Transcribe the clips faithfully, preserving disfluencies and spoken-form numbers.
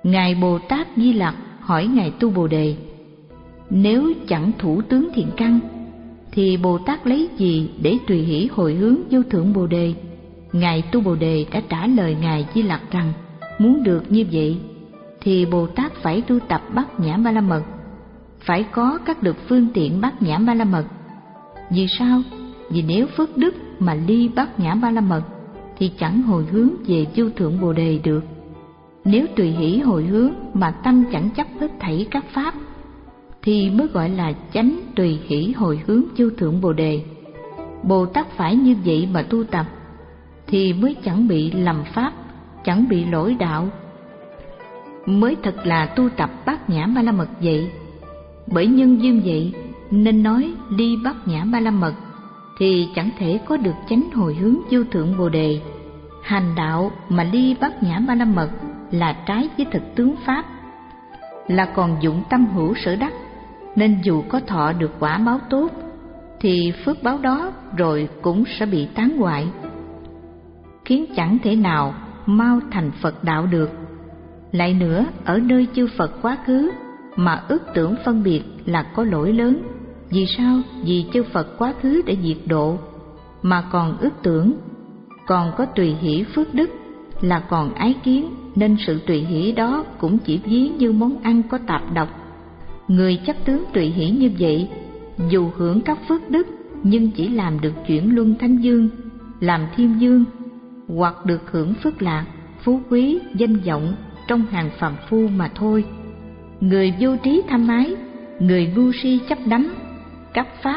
Ngài Bồ Tát Di Lặc hỏi Ngài Tu Bồ Đề: nếu chẳng thủ tướng thiện căn, thì Bồ Tát lấy gì để tùy hỷ hồi hướng vô thượng Bồ Đề? Ngài Tu Bồ Đề đã trả lời Ngài Di Lặc rằng muốn được như vậy thì Bồ Tát phải tu tập Bát Nhã Ba La Mật, phải có các được phương tiện Bát Nhã Ba La Mật. Vì sao? Vì nếu phước đức mà ly Bát Nhã Ba La Mật thì chẳng hồi hướng về vô thượng Bồ Đề được. Nếu tùy hỷ hồi hướng mà tâm chẳng chấp hết thảy các pháp thì mới gọi là chánh tùy hỷ hồi hướng vô thượng Bồ Đề. Bồ Tát phải như vậy mà tu tập thì mới chẳng bị lầm pháp, chẳng bị lỗi đạo, mới thật là tu tập Bát Nhã Ba La Mật vậy. Bởi nhân duyên vậy nên nói ly Bát Nhã Ba La Mật thì chẳng thể có được chánh hồi hướng vô thượng Bồ Đề. Hành đạo mà ly Bát Nhã Ba La Mật là trái với thực tướng pháp, là còn dụng tâm hữu sở đắc, nên dù có thọ được quả báo tốt thì phước báo đó rồi cũng sẽ bị tán hoại, khiến chẳng thể nào mau thành Phật đạo được. Lại nữa, ở nơi chư Phật quá khứ mà ước tưởng phân biệt là có lỗi lớn. Vì sao? Vì chư Phật quá khứ đã diệt độ mà còn ước tưởng, còn có tùy hỷ phước đức là còn ái kiến, nên sự tùy hỷ đó cũng chỉ ví như món ăn có tạp độc. Người chấp tướng tùy hỷ như vậy, dù hưởng các phước đức nhưng chỉ làm được chuyển luân thánh dương, làm thiên dương, hoặc được hưởng phước lạc, phú quý, danh vọng trong hàng phàm phu mà thôi. Người vô trí tham ái, người ngu si chấp đắm các pháp,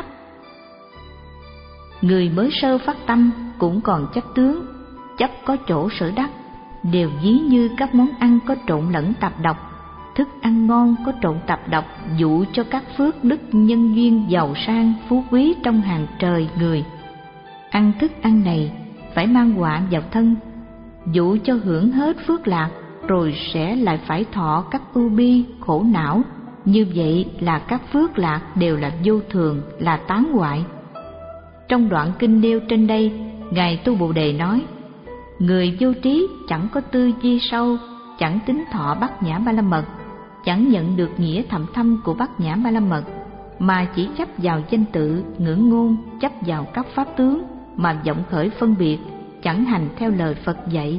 người mới sơ phát tâm cũng còn chấp tướng, chấp có chỗ sở đắc, đều ví như các món ăn có trộn lẫn tạp độc. Thức ăn ngon có trộn tạp độc dụ cho các phước đức nhân duyên giàu sang phú quý trong hàng trời người. Ăn thức ăn này phải mang họa vào thân, dụ cho hưởng hết phước lạc, rồi sẽ lại phải thọ các ưu bi khổ não. Như vậy là các phước lạc đều là vô thường, là tán hoại. Trong đoạn kinh nêu trên đây, Ngài Tu Bồ Đề nói: người vô trí chẳng có tư duy sâu, chẳng tính thọ Bát Nhã Ba La Mật, chẳng nhận được nghĩa thậm thâm của Bát Nhã Ba La Mật, mà chỉ chấp vào danh tự, ngữ ngôn, chấp vào các pháp tướng mà vọng khởi phân biệt, chẳng hành theo lời Phật dạy.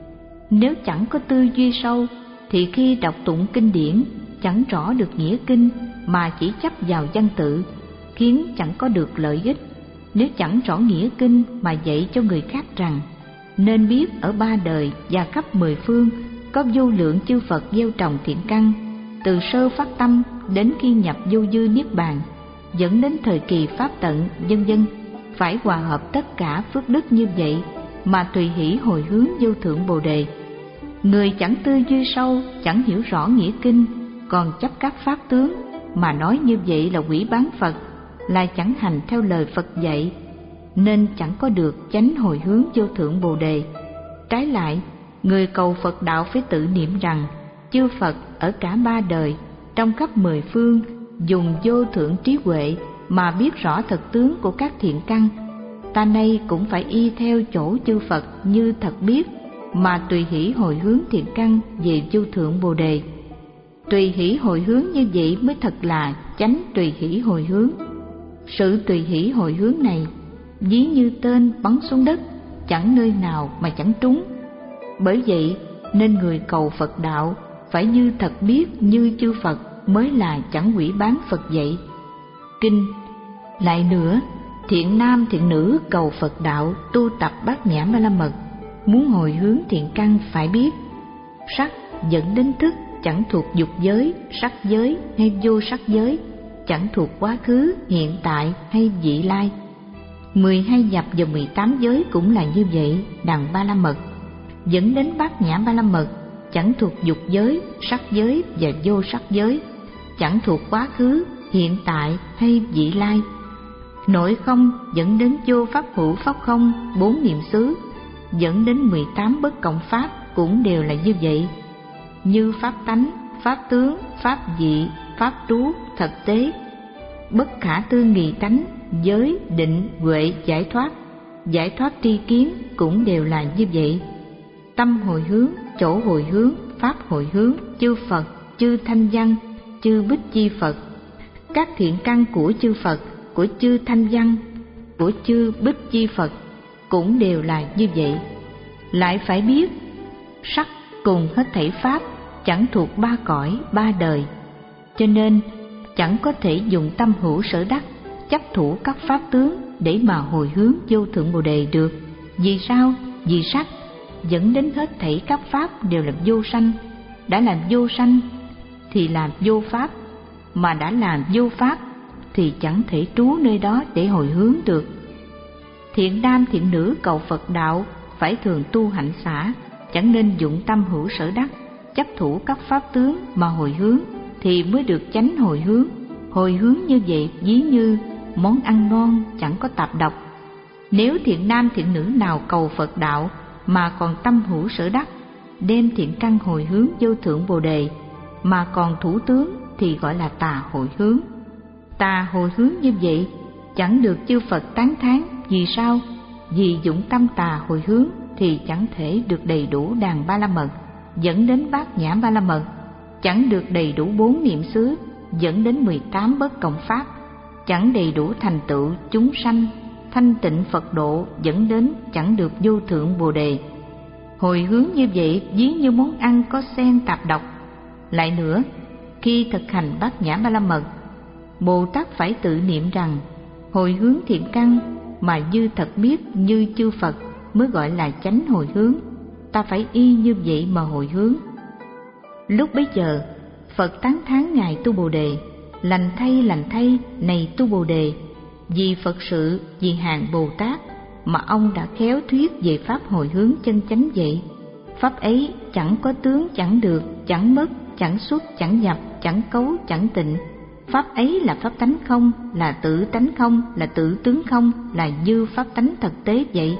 Nếu chẳng có tư duy sâu thì khi đọc tụng kinh điển chẳng rõ được nghĩa kinh mà chỉ chấp vào văn tự, khiến chẳng có được lợi ích. Nếu chẳng rõ nghĩa kinh mà dạy cho người khác rằng nên biết ở ba đời và khắp mười phương có vô lượng chư Phật gieo trồng thiện căn, từ sơ phát tâm đến khi nhập vô dư niết bàn, dẫn đến thời kỳ pháp tận, vân vân, phải hòa hợp tất cả phước đức như vậy mà tùy hỷ hồi hướng vô thượng Bồ Đề. Người chẳng tư duy sâu, chẳng hiểu rõ nghĩa kinh, còn chấp các pháp tướng mà nói như vậy là quỷ bán Phật, là chẳng hành theo lời Phật dạy, nên chẳng có được chánh hồi hướng vô thượng Bồ Đề. Trái lại, người cầu Phật đạo phải tự niệm rằng chư Phật ở cả ba đời, trong khắp mười phương, dùng vô thượng trí huệ mà biết rõ thực tướng của các thiện căn. Ta nay cũng phải y theo chỗ chư Phật như thật biết mà tùy hỷ hồi hướng thiện căn về vô thượng Bồ Đề. Tùy hỷ hồi hướng như vậy mới thật là chánh tùy hỷ hồi hướng. Sự tùy hỷ hồi hướng này ví như tên bắn xuống đất, chẳng nơi nào mà chẳng trúng. Bởi vậy nên người cầu Phật đạo phải như thật biết như chư Phật mới là chẳng hủy bán Phật dạy. Kinh. Lại nữa, thiện nam thiện nữ cầu Phật đạo tu tập Bát Nhã Ba La Mật, muốn hồi hướng thiện căn phải biết sắc dẫn đến thức chẳng thuộc dục giới, sắc giới hay vô sắc giới, chẳng thuộc quá khứ, hiện tại hay vị lai. Mười hai nhập và mười tám giới cũng là như vậy, đằng Ba La Mật dẫn đến Bát Nhã Ba La Mật, chẳng thuộc dục giới, sắc giới và vô sắc giới, chẳng thuộc quá khứ, hiện tại hay vị lai. Nội không dẫn đến vô pháp hữu pháp không, bốn niệm xứ, dẫn đến mười tám bất cộng pháp cũng đều là như vậy, như pháp tánh, pháp tướng, pháp vị, pháp trú, thực tế, bất khả tư nghị tánh, giới, định, huệ, giải thoát, giải thoát tri kiến cũng đều là như vậy. Tâm hồi hướng, chỗ hồi hướng, pháp hồi hướng, chư Phật, chư Thanh Văn, chư Bích Chi Phật. Các thiện căn của chư Phật, của chư Thanh Văn, của chư Bích Chi Phật cũng đều là như vậy. Lại phải biết, sắc cùng hết thảy pháp chẳng thuộc ba cõi, ba đời, cho nên chẳng có thể dùng tâm hữu sở đắc chấp thủ các pháp tướng để mà hồi hướng vô thượng Bồ Đề được. Vì sao? Vì sắc dẫn đến hết thảy các pháp đều là vô sanh. Đã làm vô sanh thì làm vô pháp, mà đã làm vô pháp thì chẳng thể trú nơi đó để hồi hướng được. Thiện nam thiện nữ cầu Phật đạo phải thường tu hạnh xả, chẳng nên dụng tâm hữu sở đắc chấp thủ các pháp tướng mà hồi hướng, thì mới được chánh hồi hướng. Hồi hướng như vậy ví như món ăn ngon chẳng có tạp độc. Nếu thiện nam thiện nữ nào cầu Phật đạo mà còn tâm hữu sở đắc, đem thiện căn hồi hướng vô thượng Bồ Đề mà còn thủ tướng thì gọi là tà hồi hướng. Tà hồi hướng như vậy chẳng được chư Phật tán thán. Vì sao? Vì dụng tâm tà hồi hướng thì chẳng thể được đầy đủ đàn ba la mật, dẫn đến bát nhã ba la mật, chẳng được đầy đủ bốn niệm xứ, dẫn đến mười tám bất cộng pháp, chẳng đầy đủ thành tựu chúng sanh thanh tịnh Phật độ, dẫn đến chẳng được vô thượng Bồ Đề. Hồi hướng như vậy ví như món ăn có xen tạp độc. Lại nữa, khi thực hành bát nhã ba la mật, Bồ Tát phải tự niệm rằng hồi hướng thiện căn mà như thật biết như chư Phật mới gọi là chánh hồi hướng. Ta phải y như vậy mà hồi hướng. Lúc bấy giờ Phật tán thán ngài Tu Bồ Đề: lành thay, lành thay, này Tu Bồ Đề, vì Phật sự, vì hàng Bồ Tát mà ông đã khéo thuyết về pháp hồi hướng chân chánh vậy. Pháp ấy chẳng có tướng, chẳng được, chẳng mất, chẳng xuất, chẳng nhập, chẳng cấu, chẳng tịnh. Pháp ấy là pháp tánh không, là tự tánh không, là tự tướng không, là như pháp tánh thực tế vậy.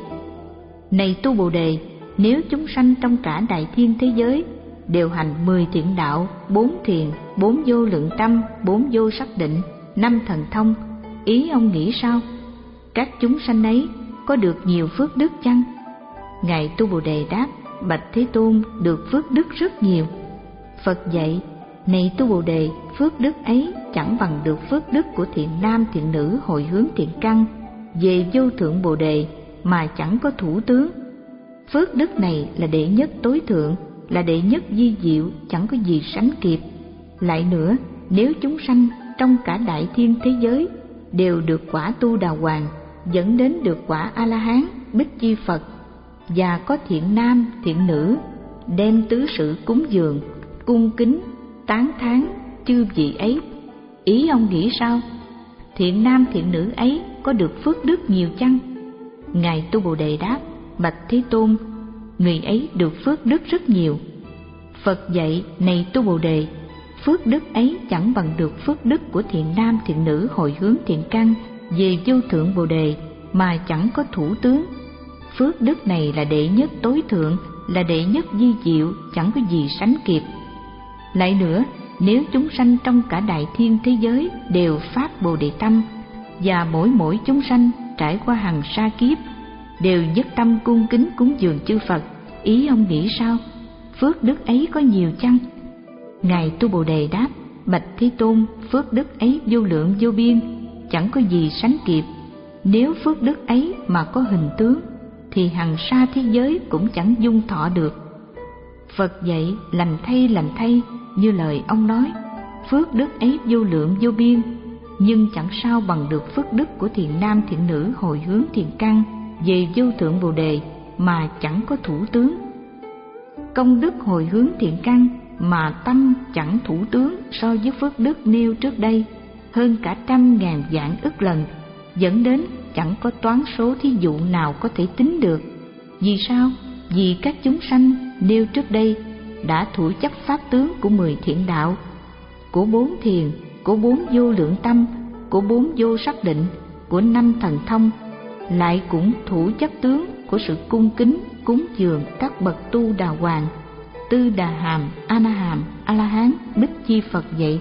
Này Tu Bồ Đề, nếu chúng sanh trong cả đại thiên thế giới đều hành mười thiện đạo, bốn thiền, bốn vô lượng tâm, bốn vô sắc định, năm thần thông, ý ông nghĩ sao? Các chúng sanh ấy có được nhiều phước đức chăng? Ngài Tu Bồ Đề đáp: bạch Thế Tôn, được phước đức rất nhiều. Phật dạy: này Tu Bồ Đề, phước đức ấy chẳng bằng được phước đức của thiện nam thiện nữ hồi hướng thiện căn về vô thượng Bồ Đề mà chẳng có thủ tướng. Phước đức này là đệ nhất tối thượng, là đệ nhất vi diệu, chẳng có gì sánh kịp. Lại nữa, nếu chúng sanh trong cả đại thiên thế giới đều được quả tu đà hoàng, dẫn đến được quả A La Hán, Bích Chi Phật, và có thiện nam thiện nữ đem tứ sự cúng dường, cung kính, tán thán chư vị ấy, ý ông nghĩ sao? Thiện nam thiện nữ ấy có được phước đức nhiều chăng? Ngài Tu Bồ Đề đáp: bạch Thế Tôn, người ấy được phước đức rất nhiều. Phật dạy: này Tu Bồ Đề, phước đức ấy chẳng bằng được phước đức của thiện nam thiện nữ hồi hướng thiện căn về vô thượng Bồ Đề mà chẳng có thủ tướng. Phước đức này là đệ nhất tối thượng, là đệ nhất vi diệu, chẳng có gì sánh kịp. Lại nữa, nếu chúng sanh trong cả đại thiên thế giới đều phát Bồ Đề tâm, và mỗi mỗi chúng sanh trải qua hằng sa kiếp đều nhất tâm cung kính cúng dường chư Phật, ý ông nghĩ sao? Phước đức ấy có nhiều chăng? Ngài Tu Bồ Đề đáp: bạch Thế Tôn, phước đức ấy vô lượng vô biên, chẳng có gì sánh kịp. Nếu phước đức ấy mà có hình tướng thì hằng sa thế giới cũng chẳng dung thọ được. Phật dạy: lành thay, lành thay, như lời ông nói, phước đức ấy vô lượng vô biên, nhưng chẳng sao bằng được phước đức của thiện nam thiện nữ hồi hướng thiện căn về vô thượng Bồ Đề mà chẳng có thủ tướng. Công đức hồi hướng thiện căn mà tâm chẳng thủ tướng so với phước đức nêu trước đây hơn cả trăm ngàn vạn ức lần, dẫn đến chẳng có toán số thí dụ nào có thể tính được. Vì sao? Vì các chúng sanh nêu trước đây đã thủ chấp pháp tướng của mười thiện đạo, của bốn thiền, của bốn vô lượng tâm, của bốn vô sắc định, của năm thần thông, lại cũng thủ chấp tướng của sự cung kính cúng dường các bậc tu đà hoàng, tư đà hàm, a na hàm, a la hán, bích chi Phật vậy.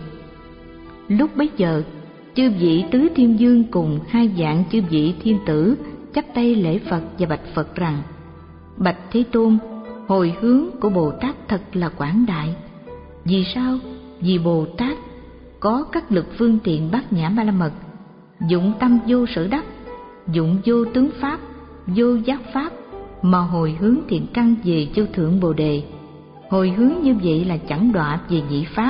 Lúc bấy giờ, chư vị tứ thiên vương cùng hai vạn chư vị thiên tử chắp tay lễ Phật và bạch Phật rằng: bạch Thế Tôn, Hồi hướng của Bồ Tát thật là quảng đại. Vì sao? Vì Bồ Tát có các lực phương tiện bát nhã ba la mật, dụng tâm vô sở đắc, dụng vô tướng pháp, vô giác pháp mà hồi hướng thiện căn về vô thượng Bồ Đề. Hồi hướng như vậy là chẳng đọa về nhị pháp.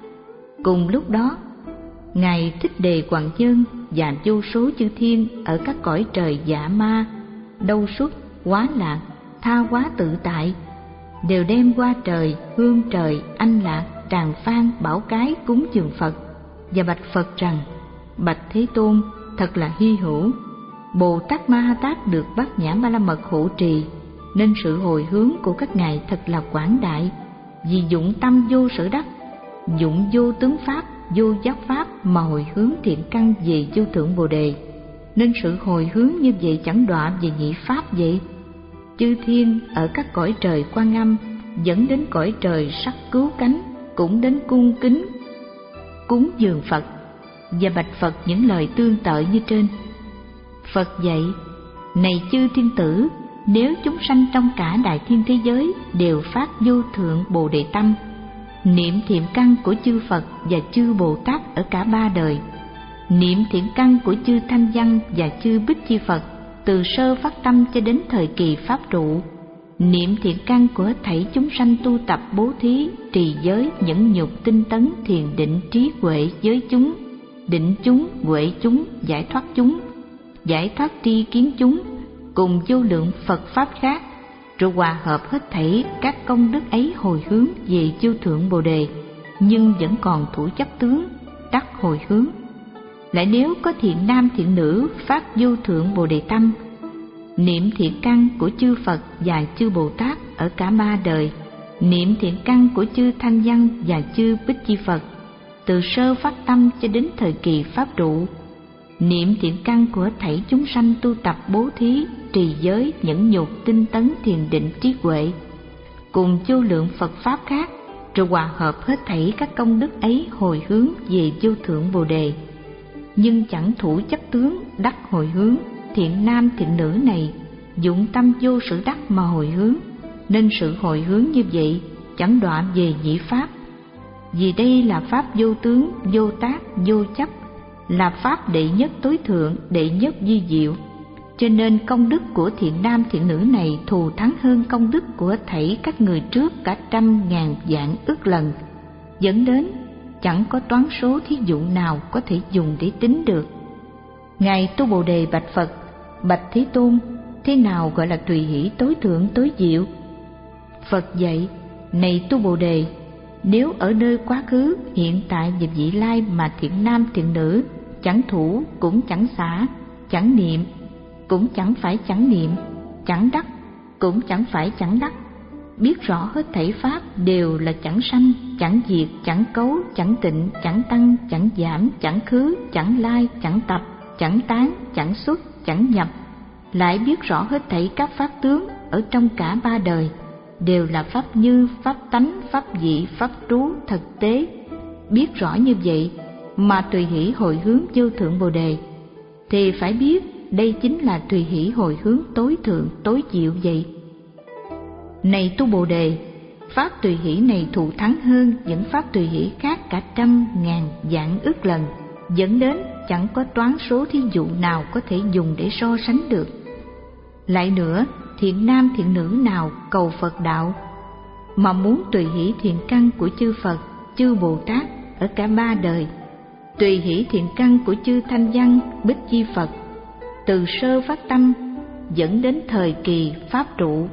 Cùng lúc đó, Ngài Thích Đề Quảng Nhân và vô số chư thiên ở các cõi trời dạ ma, đâu xuất, hóa lạc, tha hóa tự tại đều đem qua trời, hương trời, anh lạc, tràng phan, bảo cái cúng dường Phật và bạch Phật rằng: bạch Thế Tôn, thật là hy hữu, Bồ Tát Ma Ha Tát được bát nhã ba la mật hộ trì, nên sự hồi hướng của các ngài thật là quảng đại. Vì dụng tâm vô sở đắc, dụng vô tướng pháp, vô giác pháp mà hồi hướng thiện căn về vô thượng Bồ Đề, nên sự hồi hướng như vậy chẳng đọa về nhị pháp vậy. Chư thiên ở các cõi trời Quan Âm dẫn đến cõi trời sắc cứu cánh, cũng đến cung kính cúng dường Phật và bạch Phật những lời tương tự như trên. Phật dạy: này chư thiên tử, nếu chúng sanh trong cả đại thiên thế giới đều phát vô thượng Bồ Đề tâm, niệm thiện căn của chư Phật và chư Bồ Tát ở cả ba đời, niệm thiện căn của chư Thanh Văn và chư Bích Chi Phật từ sơ phát tâm cho đến thời kỳ pháp trụ, niệm thiện căn của thảy chúng sanh tu tập bố thí, trì giới, nhẫn nhục, tinh tấn, thiền định, trí huệ, giới chúng, định chúng, huệ chúng, giải thoát chúng, giải thoát tri kiến chúng, cùng vô lượng Phật pháp khác, rồi hòa hợp hết thảy các công đức ấy hồi hướng về vô thượng Bồ Đề, nhưng vẫn còn thủ chấp tướng, đắc hồi hướng. Lại nếu có thiện nam thiện nữ phát vô thượng Bồ Đề tâm, niệm thiện căn của chư Phật và chư Bồ Tát ở cả ba đời, niệm thiện căn của chư Thanh Văn và chư Bích Chi Phật từ sơ phát tâm cho đến thời kỳ pháp trụ, niệm thiện căn của thảy chúng sanh tu tập bố thí, trì giới, nhẫn nhục, tinh tấn, thiền định, trí huệ, cùng vô lượng Phật pháp khác, rồi hòa hợp hết thảy các công đức ấy hồi hướng về vô thượng Bồ Đề, nhưng chẳng thủ chấp tướng, đắc hồi hướng. Thiện nam thiện nữ này dụng tâm vô sở đắc mà hồi hướng, nên sự hồi hướng như vậy chẳng đọa về nhị pháp. Vì đây là pháp vô tướng, vô tác, vô chấp, là pháp đệ nhất tối thượng, đệ nhất vi diệu, cho nên công đức của thiện nam thiện nữ này thù thắng hơn công đức của thảy các người trước cả trăm ngàn vạn ức lần, dẫn đến chẳng có toán số thí dụ nào có thể dùng để tính được. Ngài Tu Bồ Đề bạch Phật: bạch Thế Tôn, thế nào gọi là tùy hỷ tối thượng tối diệu? Phật dạy: này Tu Bồ Đề, nếu ở nơi quá khứ, hiện tại và vị lai mà thiện nam thiện nữ chẳng thủ cũng chẳng xả, chẳng niệm cũng chẳng phải chẳng niệm, chẳng đắc cũng chẳng phải chẳng đắc, biết rõ hết thảy pháp đều là chẳng sanh, chẳng diệt, chẳng cấu, chẳng tịnh, chẳng tăng, chẳng giảm, chẳng khứ, chẳng lai, chẳng tập, chẳng tán, chẳng xuất, chẳng nhập, lại biết rõ hết thảy các pháp tướng ở trong cả ba đời đều là pháp như, pháp tánh, pháp dị, pháp trú, thực tế. Biết rõ như vậy mà tùy hỷ hồi hướng vô thượng Bồ Đề, thì phải biết đây chính là tùy hỷ hồi hướng tối thượng tối diệu vậy. Này Tu Bồ Đề, pháp tùy hỷ này thù thắng hơn những pháp tùy hỷ khác cả trăm ngàn vạn ức lần, dẫn đến chẳng có toán số thí dụ nào có thể dùng để so sánh được. Lại nữa, thiện nam thiện nữ nào cầu Phật đạo mà muốn tùy hỷ thiện căn của chư Phật, chư Bồ Tát ở cả ba đời, tùy hỷ thiện căn của chư Thanh Văn, Bích Chi Phật từ sơ phát tâm dẫn đến thời kỳ pháp trụ,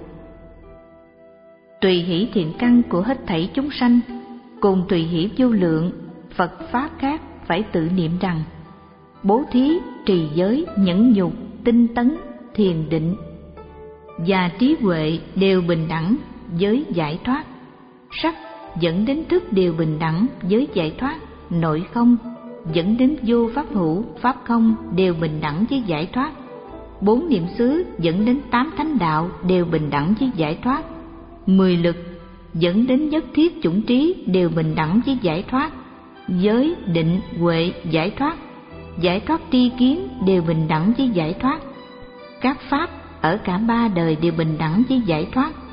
tùy hỷ thiện căn của hết thảy chúng sanh, cùng tùy hỷ vô lượng Phật pháp khác, phải tự niệm rằng bố thí, trì giới, nhẫn nhục, tinh tấn, thiền định và trí huệ đều bình đẳng với giải thoát. Sắc dẫn đến thức đều bình đẳng với giải thoát. Nội không dẫn đến vô pháp hữu, pháp không đều bình đẳng với giải thoát. Bốn niệm xứ dẫn đến tám thánh đạo đều bình đẳng với giải thoát. Mười lực dẫn đến nhất thiết chủng trí đều bình đẳng với giải thoát. Giới, định, huệ, giải thoát, giải thoát tri kiến đều bình đẳng với giải thoát. Các pháp ở cả ba đời đều bình đẳng với giải thoát.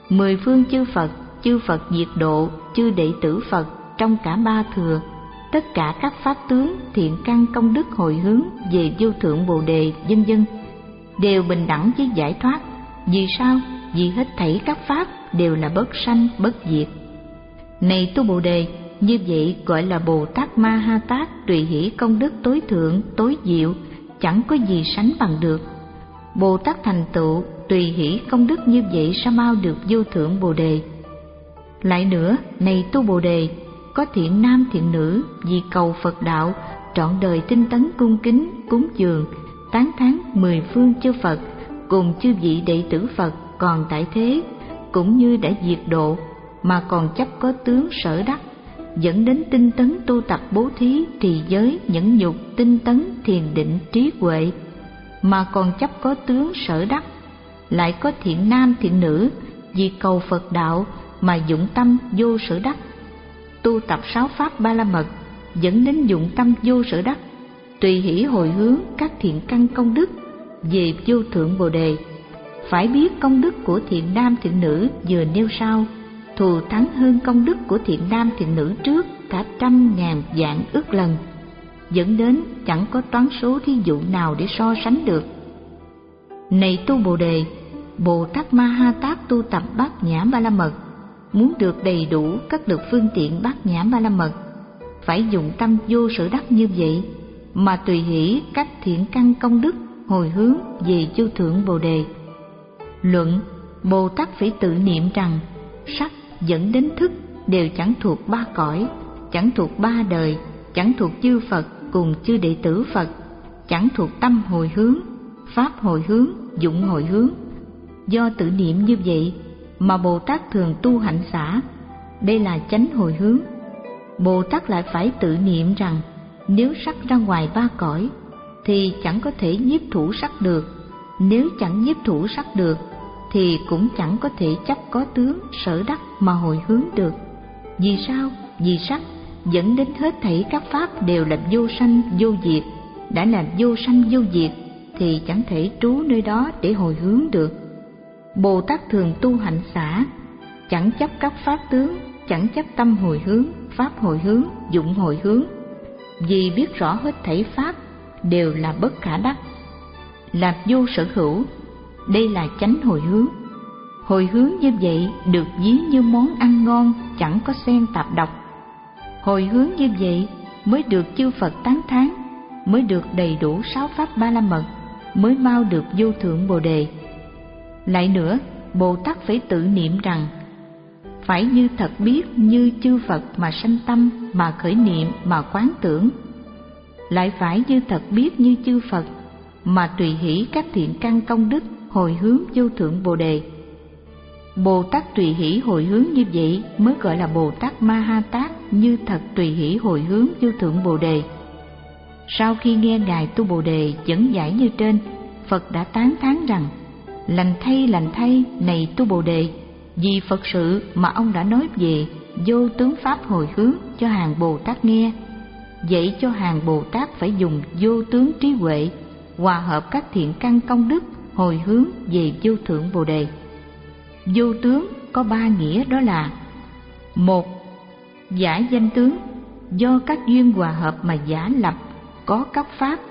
Mười phương chư Phật, chư Phật diệt độ, chư đệ tử Phật trong cả ba thừa, tất cả các pháp tướng, thiện căn, công đức hồi hướng về vô thượng Bồ đề, vân vân, đều bình đẳng với giải thoát. Vì sao? Vì hết thảy các pháp đều là bất sanh bất diệt. Này tu Bồ đề, như vậy gọi là Bồ Tát Ma Ha Tát, tùy hỷ công đức tối thượng tối diệu, chẳng có gì sánh bằng được. Bồ Tát thành tựu tùy hỷ công đức như vậy sao mau được vô thượng Bồ đề. Lại nữa, này tu Bồ đề, có thiện nam thiện nữ vì cầu Phật đạo, trọn đời tinh tấn cung kính cúng dường tán thán mười phương chư Phật cùng chư vị đệ tử Phật còn tại thế, cũng như đã diệt độ, mà còn chấp có tướng sở đắc, dẫn đến tinh tấn tu tập bố thí, trì giới, nhẫn nhục, tinh tấn, thiền định, trí huệ, mà còn chấp có tướng sở đắc. Lại có thiện nam thiện nữ vì cầu Phật đạo mà dụng tâm vô sở đắc, tu tập sáu pháp ba la mật, dẫn đến dụng tâm vô sở đắc, tùy hỷ hồi hướng các thiện căn công đức về vô thượng Bồ đề. Phải biết công đức của thiện nam thiện nữ vừa nêu sau thù thắng hơn công đức của thiện nam thiện nữ trước cả trăm ngàn vạn ức lần, dẫn đến chẳng có toán số thí dụ nào để so sánh được. Này tu Bồ đề, Bồ Tát Ma Ha Tát tu tập bát nhã ba la mật, muốn được đầy đủ các lực phương tiện bát nhã ba la mật, phải dùng tâm vô sở đắc như vậy, mà tùy hỷ các thiện căn công đức hồi hướng về vô thượng Bồ đề. Luận: Bồ Tát phải tự niệm rằng sắc dẫn đến thức đều chẳng thuộc ba cõi, chẳng thuộc ba đời, chẳng thuộc chư Phật cùng chư đệ tử Phật, chẳng thuộc tâm hồi hướng, pháp hồi hướng, dụng hồi hướng. Do tự niệm như vậy mà Bồ Tát thường tu hạnh xả, đây là chánh hồi hướng. Bồ Tát lại phải tự niệm rằng nếu sắc ra ngoài ba cõi thì chẳng có thể nhiếp thủ sắc được, nếu chẳng nhiếp thủ sắc được thì cũng chẳng có thể chấp có tướng sở đắc mà hồi hướng được. Vì sao? Vì sắc dẫn đến hết thảy các pháp đều là vô sanh vô diệt. Đã là vô sanh vô diệt thì chẳng thể trú nơi đó để hồi hướng được. Bồ Tát thường tu hạnh xả, chẳng chấp các pháp tướng, chẳng chấp tâm hồi hướng, pháp hồi hướng, dụng hồi hướng, vì biết rõ hết thảy pháp đều là bất khả đắc, là vô sở hữu. Đây là chánh hồi hướng. Hồi hướng như vậy được ví như món ăn ngon chẳng có xen tạp độc. Hồi hướng như vậy mới được chư Phật tán thán, mới được đầy đủ sáu pháp ba la mật, mới mau được vô thượng Bồ đề. Lại nữa, Bồ Tát phải tự niệm rằng phải như thật biết như chư Phật mà sanh tâm, mà khởi niệm, mà quán tưởng. Lại phải như thật biết như chư Phật mà tùy hỷ các thiện căn công đức hồi hướng vô thượng Bồ đề. Bồ Tát tùy hỷ hồi hướng như vậy mới gọi là Bồ Tát Ma Ha Tát, như thật tùy hỷ hồi hướng vô thượng Bồ đề. Sau khi nghe Ngài tu Bồ đề dẫn giải như trên, Phật đã tán thán rằng: lành thay, lành thay, này tu Bồ đề, vì Phật sự mà ông đã nói về vô tướng pháp hồi hướng cho hàng Bồ Tát nghe, dạy cho hàng Bồ Tát phải dùng vô tướng trí huệ hòa hợp các thiện căn công đức hồi hướng về vô thượng Bồ đề. Vô tướng có ba nghĩa, đó là: một, giả danh tướng, do các duyên hòa hợp mà giả lập có các pháp.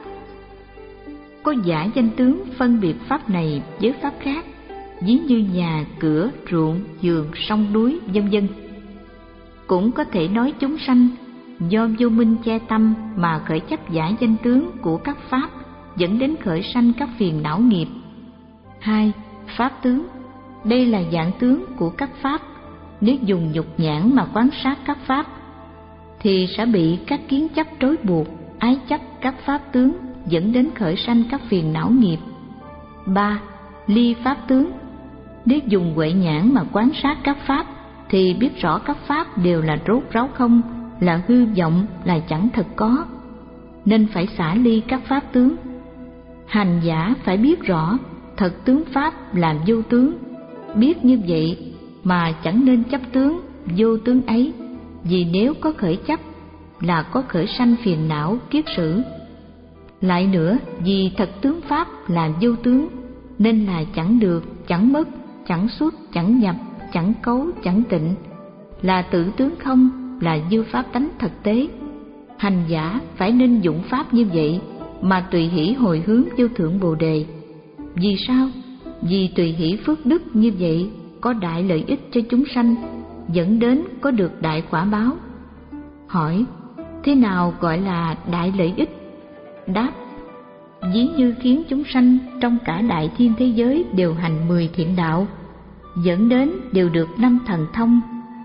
Có giả danh tướng phân biệt pháp này với pháp khác, ví như nhà, cửa, ruộng, giường, sông núi, vân vân. Cũng có thể nói chúng sanh do vô minh che tâm mà khởi chấp giả danh tướng của các pháp, dẫn đến khởi sanh các phiền não nghiệp. Hai, pháp tướng. Đây là dạng tướng của các pháp. Nếu dùng nhục nhãn mà quan sát các pháp thì sẽ bị các kiến chấp trói buộc, ái chấp các pháp tướng, dẫn đến khởi sanh các phiền não nghiệp. Ba, ly pháp tướng. Nếu dùng huệ nhãn mà quan sát các pháp thì biết rõ các pháp đều là rốt ráo không, là hư vọng, là chẳng thật có, nên phải xả ly các pháp tướng. Hành giả phải biết rõ thật tướng pháp là vô tướng. Biết như vậy mà chẳng nên chấp tướng vô tướng ấy, vì nếu có khởi chấp là có khởi sanh phiền não kiết sử. Lại nữa, vì thật tướng pháp là vô tướng nên là chẳng được, chẳng mất, chẳng xuất, chẳng nhập, chẳng cấu, chẳng tịnh, là tự tướng không, là như pháp tánh thực tế. Hành giả phải nên dụng pháp như vậy mà tùy hỷ hồi hướng vô thượng Bồ Đề. Vì sao? Vì tùy hỷ phước đức như vậy có đại lợi ích cho chúng sanh, dẫn đến có được đại quả báo. Hỏi, thế nào gọi là đại lợi ích? Đáp, ví như khiến chúng sanh trong cả đại thiên thế giới đều hành mười thiện đạo, dẫn đến đều được năm thần thông,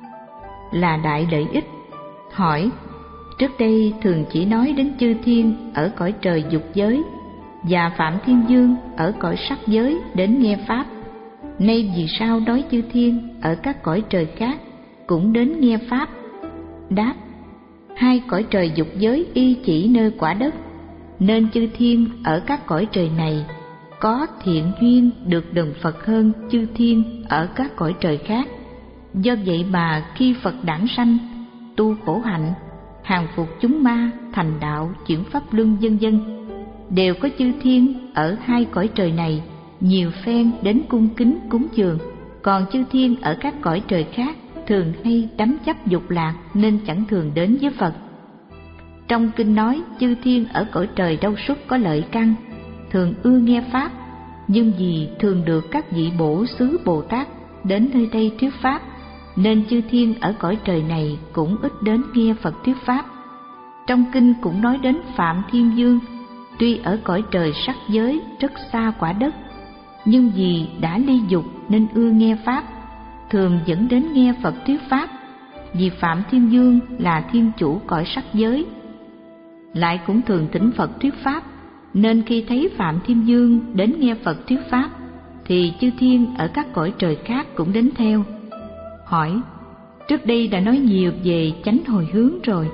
là đại lợi ích. Hỏi, trước đây thường chỉ nói đến chư thiên ở cõi trời dục giới và Phạm Thiên Dương ở cõi sắc giới đến nghe pháp, nay vì sao nói chư thiên ở các cõi trời khác cũng đến nghe pháp? Đáp, hai cõi trời dục giới y chỉ nơi quả đất, nên chư thiên ở các cõi trời này có thiện duyên được đồng Phật hơn chư thiên ở các cõi trời khác. Do vậy mà khi Phật đản sanh, tu khổ hạnh, hàng phục chúng ma, thành đạo, chuyển pháp luân vân vân, đều có chư thiên ở hai cõi trời này nhiều phen đến cung kính cúng dường. Còn chư thiên ở các cõi trời khác thường hay đắm chấp dục lạc nên chẳng thường đến với Phật. Trong kinh nói chư thiên ở cõi trời Đâu Xuất có lợi căn, thường ưa nghe pháp, nhưng vì thường được các vị bổ xứ Bồ Tát đến nơi đây thuyết pháp, nên chư thiên ở cõi trời này cũng ít đến nghe Phật thuyết pháp. Trong kinh cũng nói đến Phạm Thiên Dương, tuy ở cõi trời sắc giới rất xa quả đất, nhưng vì đã ly dục nên ưa nghe pháp, thường dẫn đến nghe Phật thuyết pháp. Vì Phạm Thiên Dương là thiên chủ cõi sắc giới, lại cũng thường thỉnh Phật thuyết pháp, nên khi thấy Phạm Thiên Dương đến nghe Phật thuyết pháp, thì chư thiên ở các cõi trời khác cũng đến theo. Hỏi, trước đây đã nói nhiều về chánh hồi hướng rồi,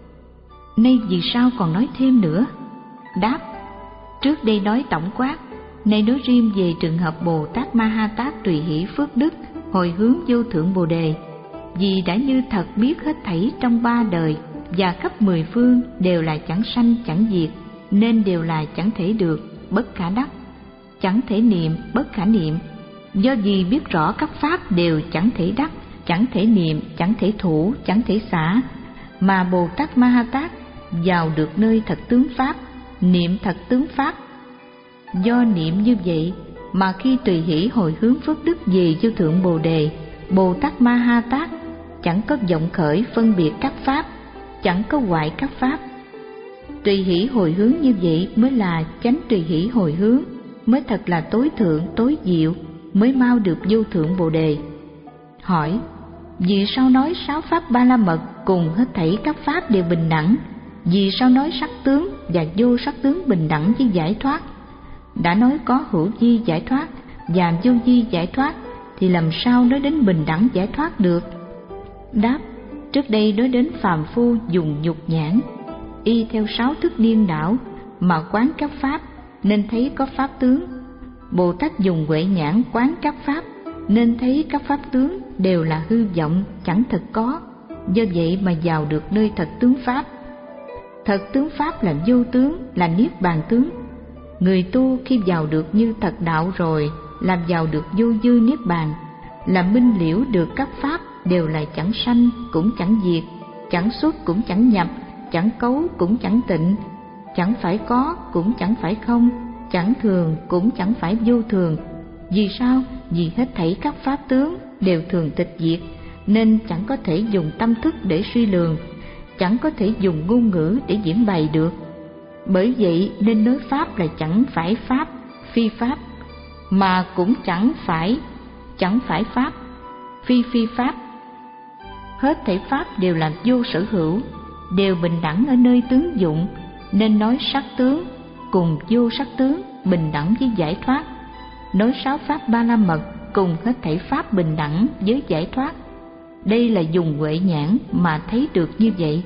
nay vì sao còn nói thêm nữa? Đáp, trước đây nói tổng quát, nay nói riêng về trường hợp Bồ Tát Ma Ha Tát tùy hỷ phước đức hồi hướng vô thượng Bồ Đề. Vì đã như thật biết hết thảy trong ba đời và khắp mười phương đều là chẳng sanh chẳng diệt, nên đều là chẳng thể được, bất khả đắc, chẳng thể niệm, bất khả niệm. Do vì biết rõ các pháp đều chẳng thể đắc, chẳng thể niệm, chẳng thể thủ, chẳng thể xả, mà Bồ Tát Ma Ha Tát vào được nơi thật tướng pháp, niệm thật tướng pháp. Do niệm như vậy mà khi tùy hỷ hồi hướng phước đức về vô thượng Bồ Đề, Bồ Tát Ma Ha Tát chẳng có vọng khởi phân biệt các pháp, chẳng có hoại các pháp. Tùy hỷ hồi hướng như vậy mới là chánh tùy hỷ hồi hướng, mới thật là tối thượng tối diệu, mới mau được vô thượng Bồ Đề. Hỏi, vì sao nói sáu pháp ba la mật cùng hết thảy các pháp đều bình đẳng? Vì sao nói sắc tướng và vô sắc tướng bình đẳng với giải thoát? Đã nói có hữu vi giải thoát và vô vi giải thoát, thì làm sao nói đến bình đẳng giải thoát được? Đáp, trước đây nói đến phàm phu dùng nhục nhãn, y theo sáu thức điên đảo mà quán các pháp, nên thấy có pháp tướng. Bồ Tát dùng huệ nhãn quán các pháp, nên thấy các pháp tướng đều là hư vọng, chẳng thật có. Do vậy mà vào được nơi thật tướng pháp. Thật tướng pháp là vô tướng, là niết bàn tướng. Người tu khi vào được như thật đạo rồi, làm vào được vô dư niết bàn, là minh liễu được các pháp đều là chẳng sanh cũng chẳng diệt, chẳng xuất cũng chẳng nhập, chẳng cấu cũng chẳng tịnh, chẳng phải có cũng chẳng phải không, chẳng thường cũng chẳng phải vô thường. Vì sao? Vì hết thảy các pháp tướng đều thường tịch diệt, nên chẳng có thể dùng tâm thức để suy lường, chẳng có thể dùng ngôn ngữ để diễn bày được. Bởi vậy nên nói pháp là chẳng phải pháp, phi pháp, mà cũng chẳng phải chẳng phải pháp, phi phi pháp. Hết thảy pháp đều là vô sở hữu, đều bình đẳng ở nơi tướng dụng, nên nói sắc tướng cùng vô sắc tướng bình đẳng với giải thoát. Nói sáu pháp ba la mật cùng hết thảy pháp bình đẳng với giải thoát. Đây là dùng huệ nhãn mà thấy được như vậy.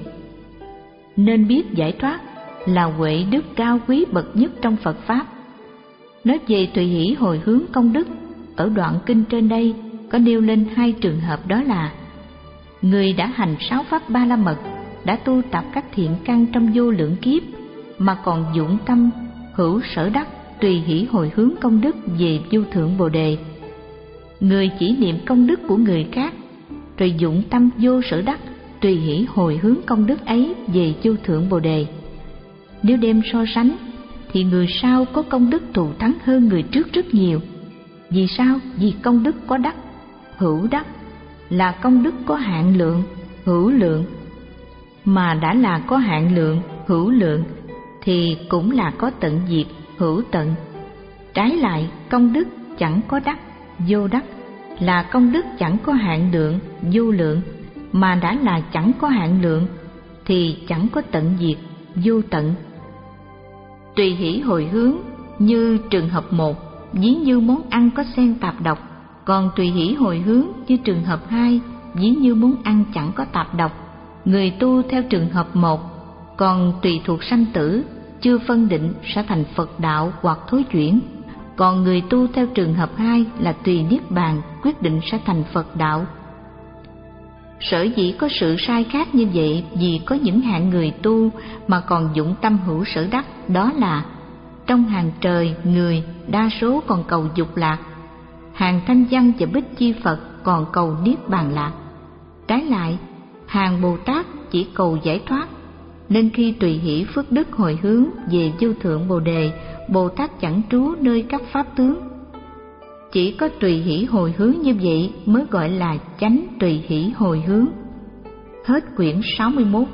Nên biết giải thoát là huệ đức cao quý bậc nhất trong Phật Pháp. Nói về tùy hỷ hồi hướng công đức, ở đoạn kinh trên đây có nêu lên hai trường hợp, đó là người đã hành sáu pháp ba la mật, đã tu tập các thiện căn trong vô lượng kiếp, mà còn dụng tâm hữu sở đắc tùy hỷ hồi hướng công đức về vô thượng Bồ Đề. Người chỉ niệm công đức của người khác, rồi dụng tâm vô sở đắc, tùy hỷ hồi hướng công đức ấy về vô thượng Bồ Đề. Nếu đem so sánh, thì người sau có công đức thù thắng hơn người trước rất nhiều. Vì sao? Vì công đức có đắc, hữu đắc, là công đức có hạn lượng, hữu lượng. Mà đã là có hạn lượng, hữu lượng, thì cũng là có tận diệt, hữu tận. Trái lại, công đức chẳng có đắc, vô đắc, là công đức chẳng có hạn lượng, vô lượng. Mà đã là chẳng có hạn lượng, thì chẳng có tận diệt, vô tận. Tùy hỷ hồi hướng như trường hợp một, ví như món ăn có xen tạp độc. Còn tùy hỷ hồi hướng như trường hợp hai, ví như món ăn chẳng có tạp độc. Người tu theo trường hợp một, còn tùy thuộc sanh tử, chưa phân định sẽ thành Phật đạo hoặc thối chuyển. Còn người tu theo trường hợp hai là tùy niết bàn, quyết định sẽ thành Phật đạo. Sở dĩ có sự sai khác như vậy vì có những hạng người tu mà còn dụng tâm hữu sở đắc, đó là trong hàng trời người đa số còn cầu dục lạc, hàng thanh văn và bích chi Phật còn cầu niết bàn lạc. Trái lại, hàng Bồ Tát chỉ cầu giải thoát, nên khi tùy hỷ phước đức hồi hướng về vô thượng Bồ Đề, Bồ Tát chẳng trú nơi các pháp tướng. Chỉ có tùy hỷ hồi hướng như vậy mới gọi là chánh tùy hỷ hồi hướng. Hết quyển sáu mươi mốt.